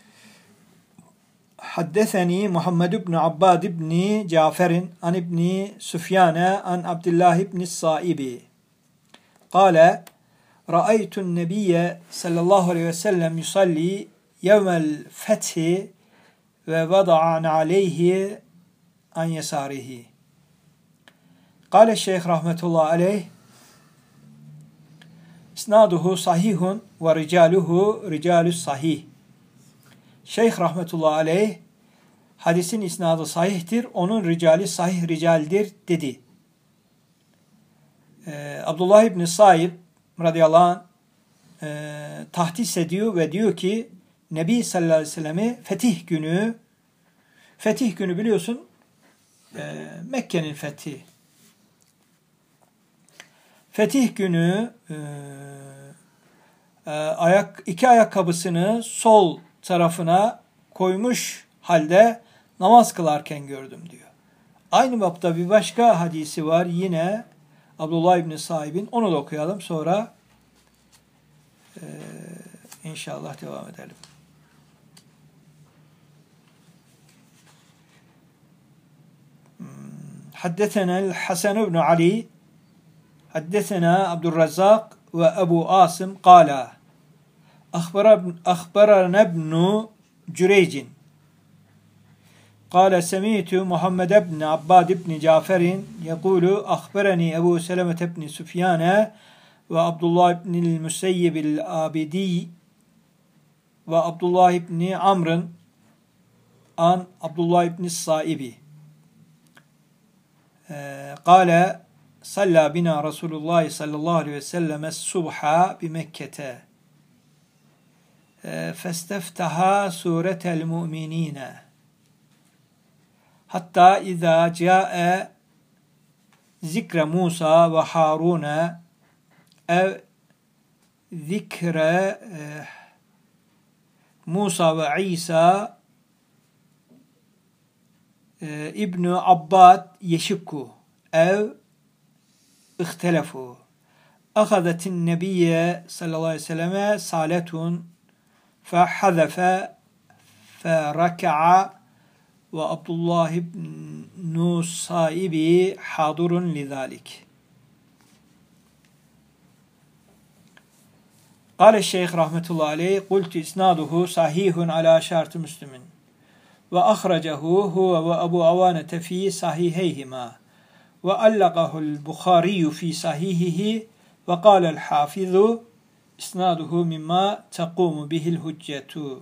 B: Haddeseni Muhammed ibn Abbad ibn Caferin an İbn Süfyane an Abdullah ibn Saibi Kale Ra'aytu'n Nebiyye sallallahu aleyhi ve sellem yusalli yevmel fethi ve vada'an aleyhi an yesarihi. Kale Şeyh rahmetullahi aleyh İsnaduhu sahihun ve ricaluhu ricalus sahih. Şeyh rahmetullahi aleyh hadisin isnadı sahihtir, onun ricali sahih ricaldir dedi. Abdullah ibn Saib radıyallahu anh tahdis ediyor ve diyor ki Nebi sallallahu aleyhi ve sellem'i fetih günü biliyorsun Mekke'nin fethi. Fetih günü iki ayakkabısını sol tarafına koymuş halde namaz kılarken gördüm diyor. Aynı bapta bir başka hadisi var yine Abdullah İbni Saib'in, onu da okuyalım sonra inşallah devam edelim. Haddetena Hasan ibn Ali Haddesena Abdurrazzak ve Ebu Asım kâlâ Akhbarana ibn Cüreycin Kâle semîtü Muhammed ibn Abbad ibn Caferin yekûlü akhberani Ebu Selemet ibn Süfyane ve Abdullah ibn Müseyyib el-Abidi ve Abdullah ibn Amr'ın an Abdullah ibn Saibi Kâle salla bina Resulullah sallallahu aleyhi ve sellem subha bi Mekke'te. festeftaha suretel mu'minine hatta izâ câe zikre Musa ve Harune ev zikre Musa ve İsa İbn-i Abbad yeşikku ev ihtelefu ahadetin nebiyye sallallahu aleyhi ve selleme saletun fehazefe feraka'a ve Abdullah ibn Saibi hadurun lidalik. Kâle Şeyh rahmetullahi aleyh kultu isnaduhu sahihun ala şartı Müslümin ve ahracahu huve ve Ebu Avanete fi sahiheyhima ve allakahu'l Bukhari fi sahihihi ve kâle'l hafizu isnaduhu mimma taqumu bihil hüccetu.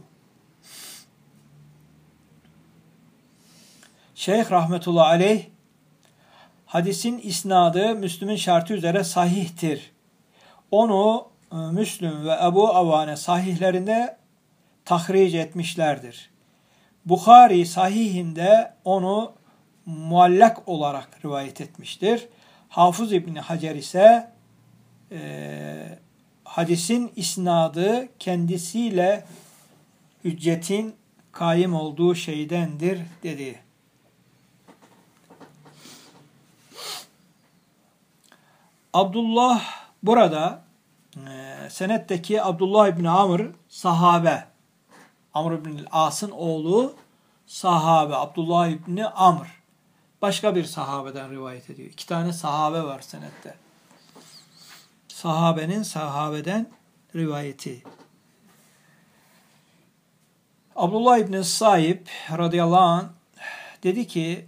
B: Şeyh rahmetullahi aleyh hadisin isnadı Müslüm'ün şartı üzere sahihtir. Onu Müslüm ve Ebu Avane sahihlerinde tahric etmişlerdir. Bukhari sahihinde onu muallak olarak rivayet etmiştir. Hafız İbni Hacer ise hadisin isnadı kendisiyle hüccetin kaim olduğu şeydendir dedi. Abdullah burada senetteki Abdullah İbni Amr sahabe. Amr İbni As'ın oğlu sahabe. Abdullah İbni Amr. Başka bir sahabeden rivayet ediyor. 2 tane sahabe var senette. Sahabenin sahabeden rivayeti. Abdullah İbni Saib radıyallahu anh dedi ki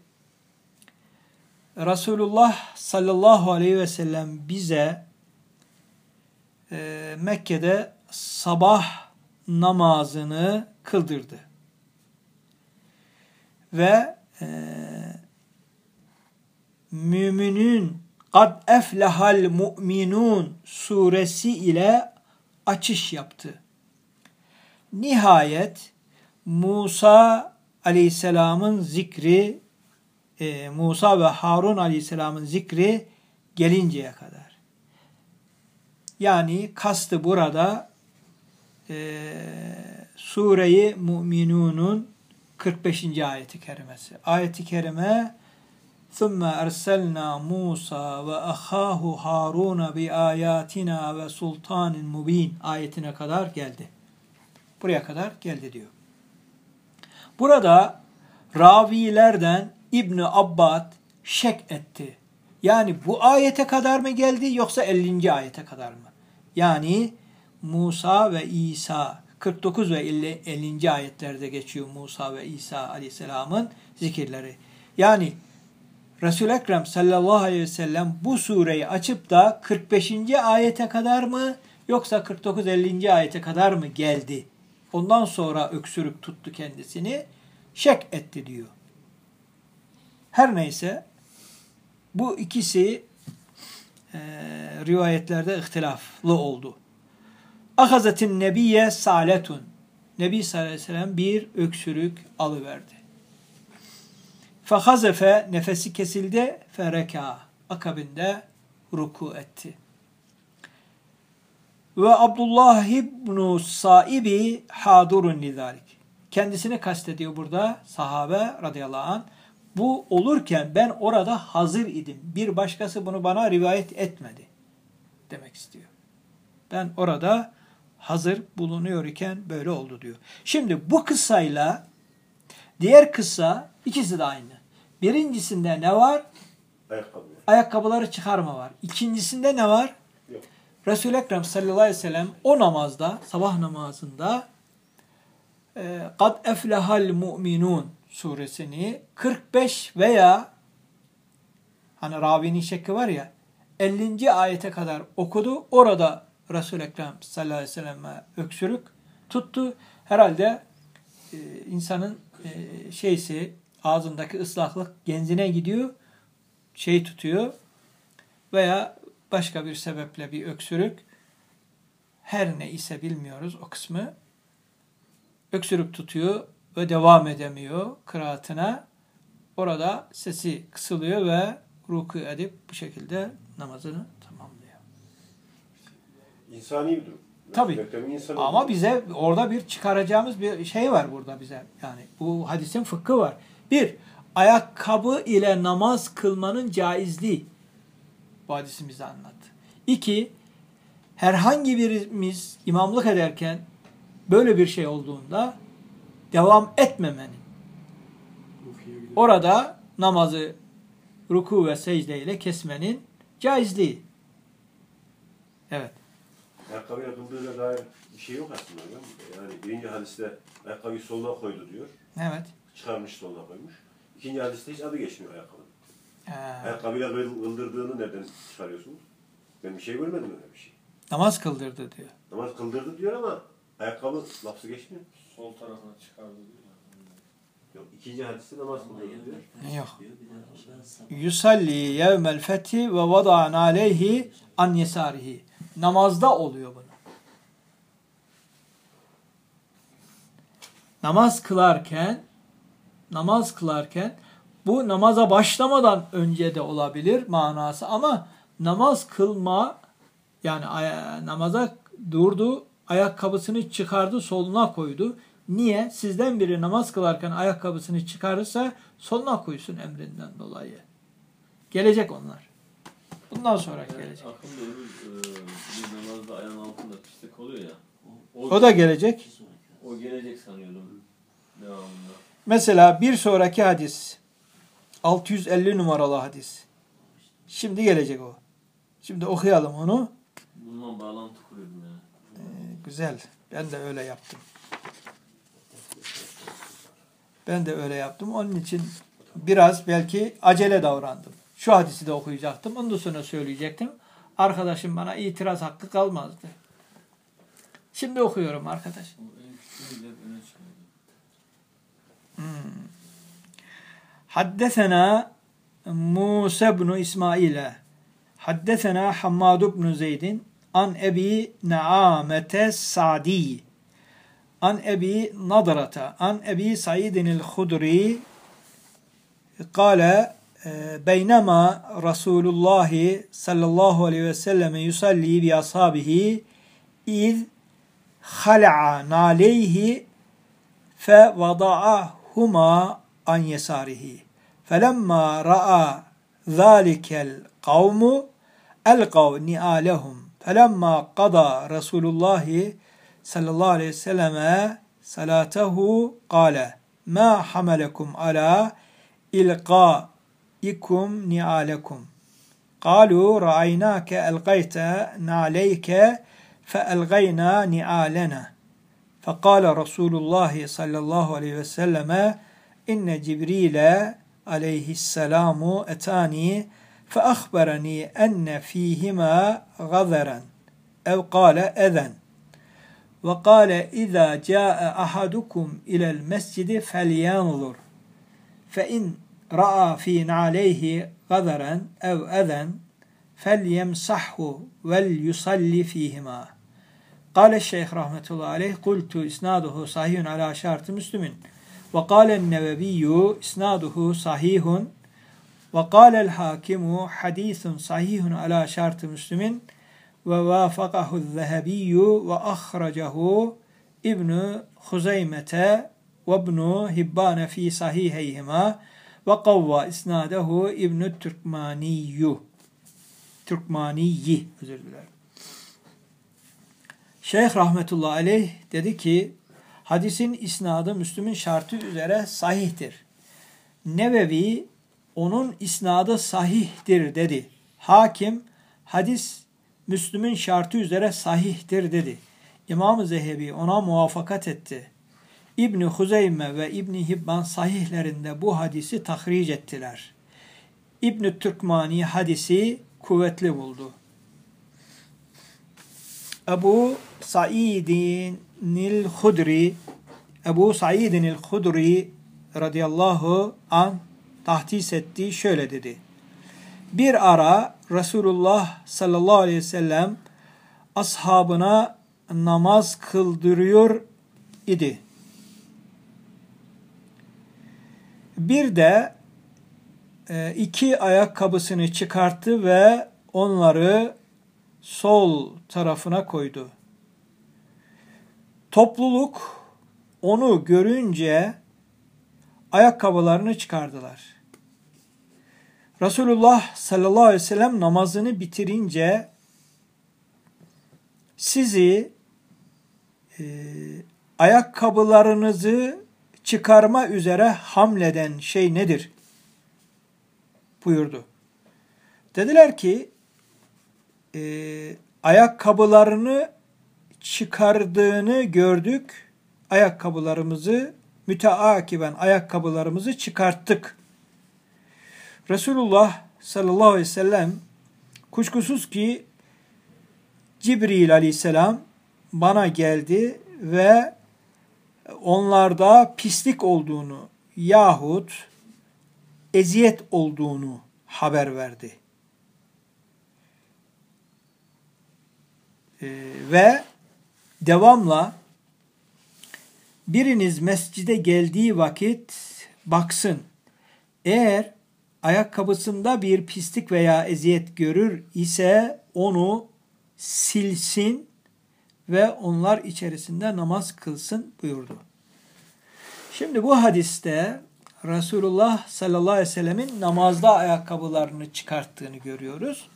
B: Resulullah sallallahu aleyhi ve sellem bize Mekke'de sabah namazını kıldırdı. Ve Müminün kad eflehal mu'minun suresi ile açış yaptı. Nihayet Musa aleyhisselamın zikri Musa ve Harun aleyhisselamın zikri gelinceye kadar. Yani kastı burada Sure-i Mu'minun'un 45. ayeti kerimesi. Ayeti kerime ثُمَّ أَرْسَلْنَا مُوسَى وَأَخَاهُ هَارُونَ بِآيَاتِنَا وَسُلْطَانٍ مُب۪ينَ ayetine kadar geldi. Buraya kadar geldi diyor. Burada ravilerden İbn-i Abbad şek etti. Yani bu ayete kadar mı geldi yoksa 50. ayete kadar mı? Yani Musa ve İsa 49 ve 50. ayetlerde geçiyor Musa ve İsa aleyhisselamın zikirleri. Yani Resul-i Ekrem sallallahu aleyhi ve sellem bu sureyi açıp da 45. ayete kadar mı yoksa 49-50. ayete kadar mı geldi? Ondan sonra öksürük tuttu kendisini, şek etti diyor. Her neyse bu ikisi rivayetlerde ihtilaflı oldu. Ahazetin nebiyye saletun. Nebi sallallahu aleyhi ve sellem bir öksürük alıverdi. Fehazefe nefesi kesildi. Fereka akabinde ruku etti. Ve Abdullah ibn Saibi hadurun lidalik. Kendisini kastediyor burada sahabe radıyallahu anh. Bu olurken ben orada hazır idim. Bir başkası bunu bana rivayet etmedi demek istiyor. Ben orada hazır bulunuyor iken böyle oldu diyor. Şimdi bu kıssayla diğer kıssa ikisi de aynı. Birincisinde ne var? Ayakkabıları çıkarma var. İkincisinde ne var?
A: Yok.
B: Resul-i Ekrem sallallahu aleyhi ve sellem o namazda, sabah namazında kad eflehal mu'minun suresini 45 veya hani ravinin şekli var ya 50. ayete kadar okudu. Orada Resul-i Ekrem sallallahu aleyhi ve sellem'e öksürük tuttu. Herhalde insanın ağzındaki ıslaklık genzine gidiyor. Tutuyor. Veya başka bir sebeple bir öksürük. Her ne ise bilmiyoruz o kısmı. öksürük tutuyor ve devam edemiyor kıraatına. Orada sesi kısılıyor ve ruku edip bu şekilde namazını tamamlıyor.
A: İnsani bir durum.
B: Tabii.
A: Beklemin insanı
B: Ama
A: durum.
B: bize orada bir çıkaracağımız bir şey var burada bize. Yani bu hadisin fıkhı var. Bir, ayakkabı ile namaz kılmanın caizliği. Bu hadisin bize anlattı. İki, herhangi birimiz imamlık ederken böyle bir şey olduğunda devam etmemenin. Orada namazı ruku ve secde ile kesmenin caizliği. Evet.
A: Ayakkabıyla kıldığına dair bir şey yok aslında. Yani birinci hadiste ayakkabıyı soluna koydu diyor.
B: Evet.
A: Çıkarmış soluna koymuş. İkinci hadiste hiç adı geçmiyor ayakkabının.
B: Ee,
A: Ayakkabıyla kıldırdığını nereden çıkarıyorsunuz? Ben bir şey görmedim öyle bir şey.
B: namaz kıldırdı diyor.
A: Namaz kıldırdı diyor ama ayakkabı lafzı geçmiyor.
C: Sol tarafına çıkardı diyor.
A: Yok, ikinci hadiste namaz kıldırdı diyor.
B: Yok.
E: Bir de oradan sapık.
B: Yusalli yevmel fethi ve vada'an aleyhi an yesarihi. Namazda oluyor bunu. Namaz kılarken bu namaza başlamadan önce de olabilir manası ama namaz kılma yani namaza durdu, ayakkabısını çıkardı, soluna koydu. Niye? Sizden biri namaz kılarken ayakkabısını çıkarırsa soluna koysun emrinden dolayı. Gelecek onlar. Bundan sonra gelecek.
C: Aklımda bir namazda ayağın altında pislik oluyor ya.
B: O da gelecek.
E: Bir sonraki.
C: O gelecek sanıyordum devamında.
B: Mesela bir sonraki hadis. 650 numaralı hadis. Şimdi gelecek o. Şimdi okuyalım onu.
C: Bununla bağlantı kuruyordum ya.
B: Güzel. Ben de öyle yaptım. Onun için biraz belki acele davrandım. Şu hadisi de okuyacaktım. Ondan sonra söyleyecektim. Arkadaşım bana itiraz hakkı kalmazdı. Şimdi okuyorum arkadaş.
C: O en küçüğü bile öne çıkıyordu.
B: Haddesena Musa bin İsmail'e Haddesena Hammad bin Zeydin an Ebi Naamete Sa'di an Ebi Nadrata an Ebi Sa'idin el-Hudri kâle beynema Resulullah sallallahu aleyhi ve sellem yusalli bi ashabihi iz khala'a naleyhi fe vada'ahuma an yesarihi felemma ra'a zâlikel kavmu elqav ni'alehum felemma qada Resulullah sallallahu aleyhi ve selleme salatehu kâle ma hamelekum ala ilqaikum ni'alekum قالوا رأيناك ألقيت نعليك فألغينا نعالنا فقال رسول الله صلى الله عليه وسلم إن جبريل عليه السلام أتاني فأخبرني أن فيهما غذرا أو قال أذى وقال إذا جاء أحدكم إلى المسجد فلينظر فإن رأى في نعليه غذرا أو أذى فليمسحه وليصلي فيهما قال الشيخ رحمة الله عليه قلت إسناده صحيح على شرط مسلم وقال النووي إسناده صحيح وقال الحاكم حديث صحيح على شرط مسلم ووافقه الذهبي وأخرجه ابن خزيمة وابن هبان في صحيحيهما وقوى إسناده ابن Türkmaniyi özür dilerim. Şeyh rahmetullahi aleyh dedi ki hadisin isnadı Müslüm'ün şartı üzere sahihtir. Nevevi onun isnadı sahihtir dedi. Hakim hadis Müslüm'ün şartı üzere sahihtir dedi. İmam-ı Zehebi ona muvaffakat etti. İbn-i Huzeyme ve İbn-i Hibban sahihlerinde bu hadisi tahric ettiler. İbn-i Türkmani hadisi kuvvetli buldu. Ebu Sa'idin el-Hudri radıyallahu an tahdis ettiği şöyle dedi. Bir ara Resulullah sallallahu aleyhi ve sellem ashabına namaz kıldırıyor idi. Bir de iki ayakkabısını çıkarttı ve onları sol tarafına koydu. Topluluk onu görünce ayakkabılarını çıkardılar. Resulullah sallallahu aleyhi ve sellem namazını bitirince sizi ayakkabılarınızı çıkarma üzere hamleden şey nedir? Buyurdu. Dediler ki ayakkabılarını çıkardığını gördük. Ayakkabılarımızı müteakiben ayakkabılarımızı çıkarttık. Resulullah sallallahu aleyhi ve sellem kuşkusuz ki Cibril aleyhisselam bana geldi ve onlarda pislik olduğunu yahut eziyet olduğunu haber verdi. Ve devamla biriniz mescide geldiği vakit baksın. Eğer ayakkabısında bir pislik veya eziyet görür ise onu silsin ve onlar içerisinde namaz kılsın buyurdu. Şimdi bu hadiste Resulullah sallallahu aleyhi ve sellemin namazda ayakkabılarını çıkarttığını görüyoruz.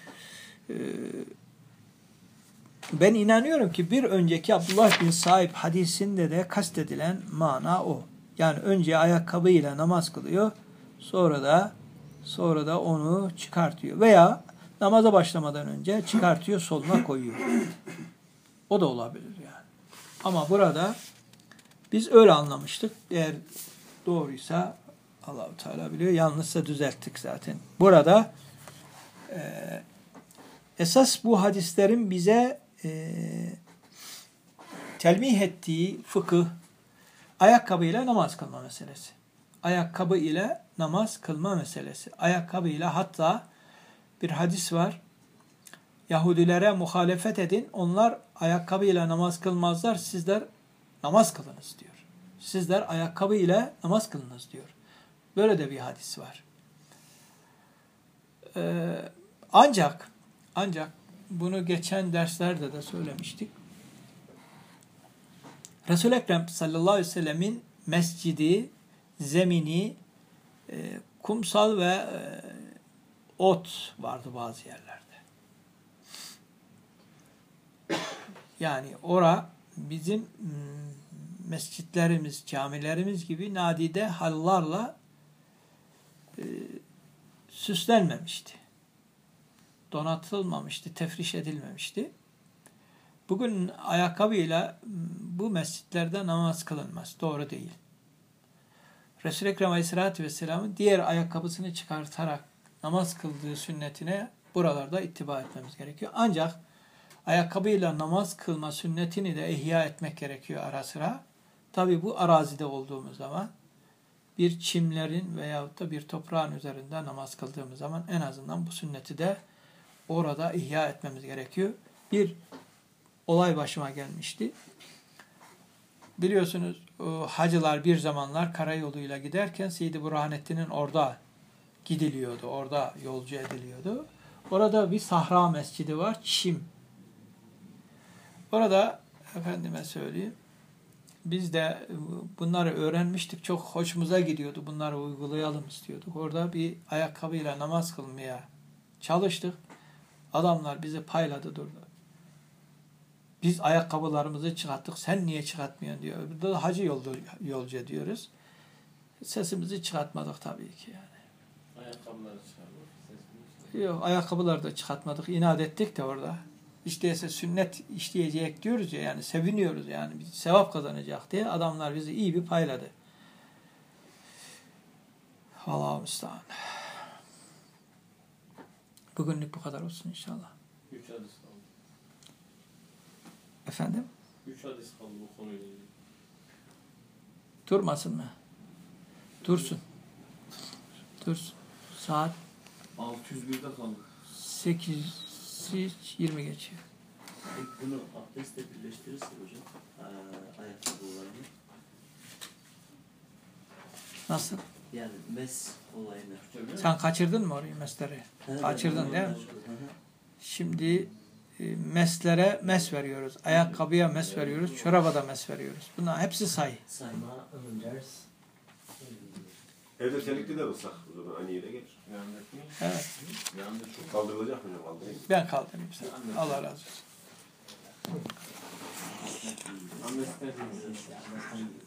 B: Ben inanıyorum ki bir önceki Abdullah bin Saib hadisinde de kastedilen mana o. Yani önce ayakkabıyla namaz kılıyor, sonra da onu çıkartıyor. Veya namaza başlamadan önce çıkartıyor, soluna koyuyor. O da olabilir yani. Ama burada biz öyle anlamıştık. Eğer doğruysa Allah-u Teala biliyor. Yanlışsa düzelttik zaten. Burada esas bu hadislerin bize telmih ettiği fıkıh ayakkabıyla namaz kılma meselesi. Ayakkabı ile namaz kılma meselesi. Ayakkabı ile hatta bir hadis var. Yahudilere muhalefet edin. Onlar ayakkabıyla namaz kılmazlar. Sizler namaz kılınız diyor. Sizler ayakkabı ile namaz kılınız diyor. Böyle de bir hadis var. Ancak bunu geçen derslerde de söylemiştik. Resul-i Ekrem sallallahu aleyhi ve sellemin mescidi, zemini, kumsal ve ot vardı bazı yerlerde. Yani bizim mescitlerimiz, camilerimiz gibi nadide hallarla süslenmemişti. Donatılmamıştı, tefriş edilmemişti. Bugün ayakkabıyla bu mescitlerde namaz kılınmaz. Doğru değil. Resul-i Ekrem Aleyhisselatü Vesselam'ın diğer ayakkabısını çıkartarak namaz kıldığı sünnetine buralarda ittiba etmemiz gerekiyor. Ancak ayakkabıyla namaz kılma sünnetini de ihya etmek gerekiyor ara sıra. Tabi bu arazide olduğumuz zaman bir çimlerin veyahut da bir toprağın üzerinde namaz kıldığımız zaman en azından bu sünneti de orada ihya etmemiz gerekiyor. Bir olay başıma gelmişti. Biliyorsunuz hacılar bir zamanlar karayoluyla giderken Seyyid-i Burhanettin'in orada gidiliyordu. Orada yolcu ediliyordu. Orada bir sahra mescidi var. Çim. Orada efendime söyleyeyim biz de bunları öğrenmiştik. Çok hoşumuza gidiyordu. Bunları uygulayalım istiyorduk. Orada bir ayakkabıyla namaz kılmaya çalıştık. Adamlar bizi payladı durdu. Biz ayakkabılarımızı çıkarttık. Sen niye çıkartmıyorsun diyor. Burada da hacı yolcu ediyoruz. Sesimizi çıkartmadık tabii ki yani.
C: Ayakkabıları çıkardık. Sesini
B: Yok, ayakkabıları da çıkartmadık. İnat ettik de orada. İşteyse sünnet işleyecek diyoruz ya, yani seviniyoruz yani. Biz sevap kazanacak diye adamlar bizi iyi bir payladı. Allah'ım müstahane. Bugünlük bu kadar olsun inşallah.
C: 3 hadis kaldı.
B: Efendim?
C: 3 hadis kaldı bu konuyla ilgili.
B: Durmasın mı? Dursun. Dursun. Saat
E: 601'de kaldık.
B: 8:20 geçiyor.
E: Peki bunu abdestle birleştirirsek hocam ayakkabılarını
B: Nasıl?
E: Yani mes olayını.
B: Sen kaçırdın mı orayı mesleri? Kaçırdın değil mi? Şimdi meslere mes veriyoruz. Ayakkabıya mes veriyoruz. Çoraba da mes veriyoruz. Bunlar hepsi say.
E: Sayma.
A: Evde terlikli de olsak o zaman aynı yere gelir.
C: Yandaki mi?
B: Evet.
C: Yandı çok.
A: Kaldırılacak mı hocam? Kaldırayım.
B: Ben kaldırayım sana. Allah razı olsun.
C: Annesine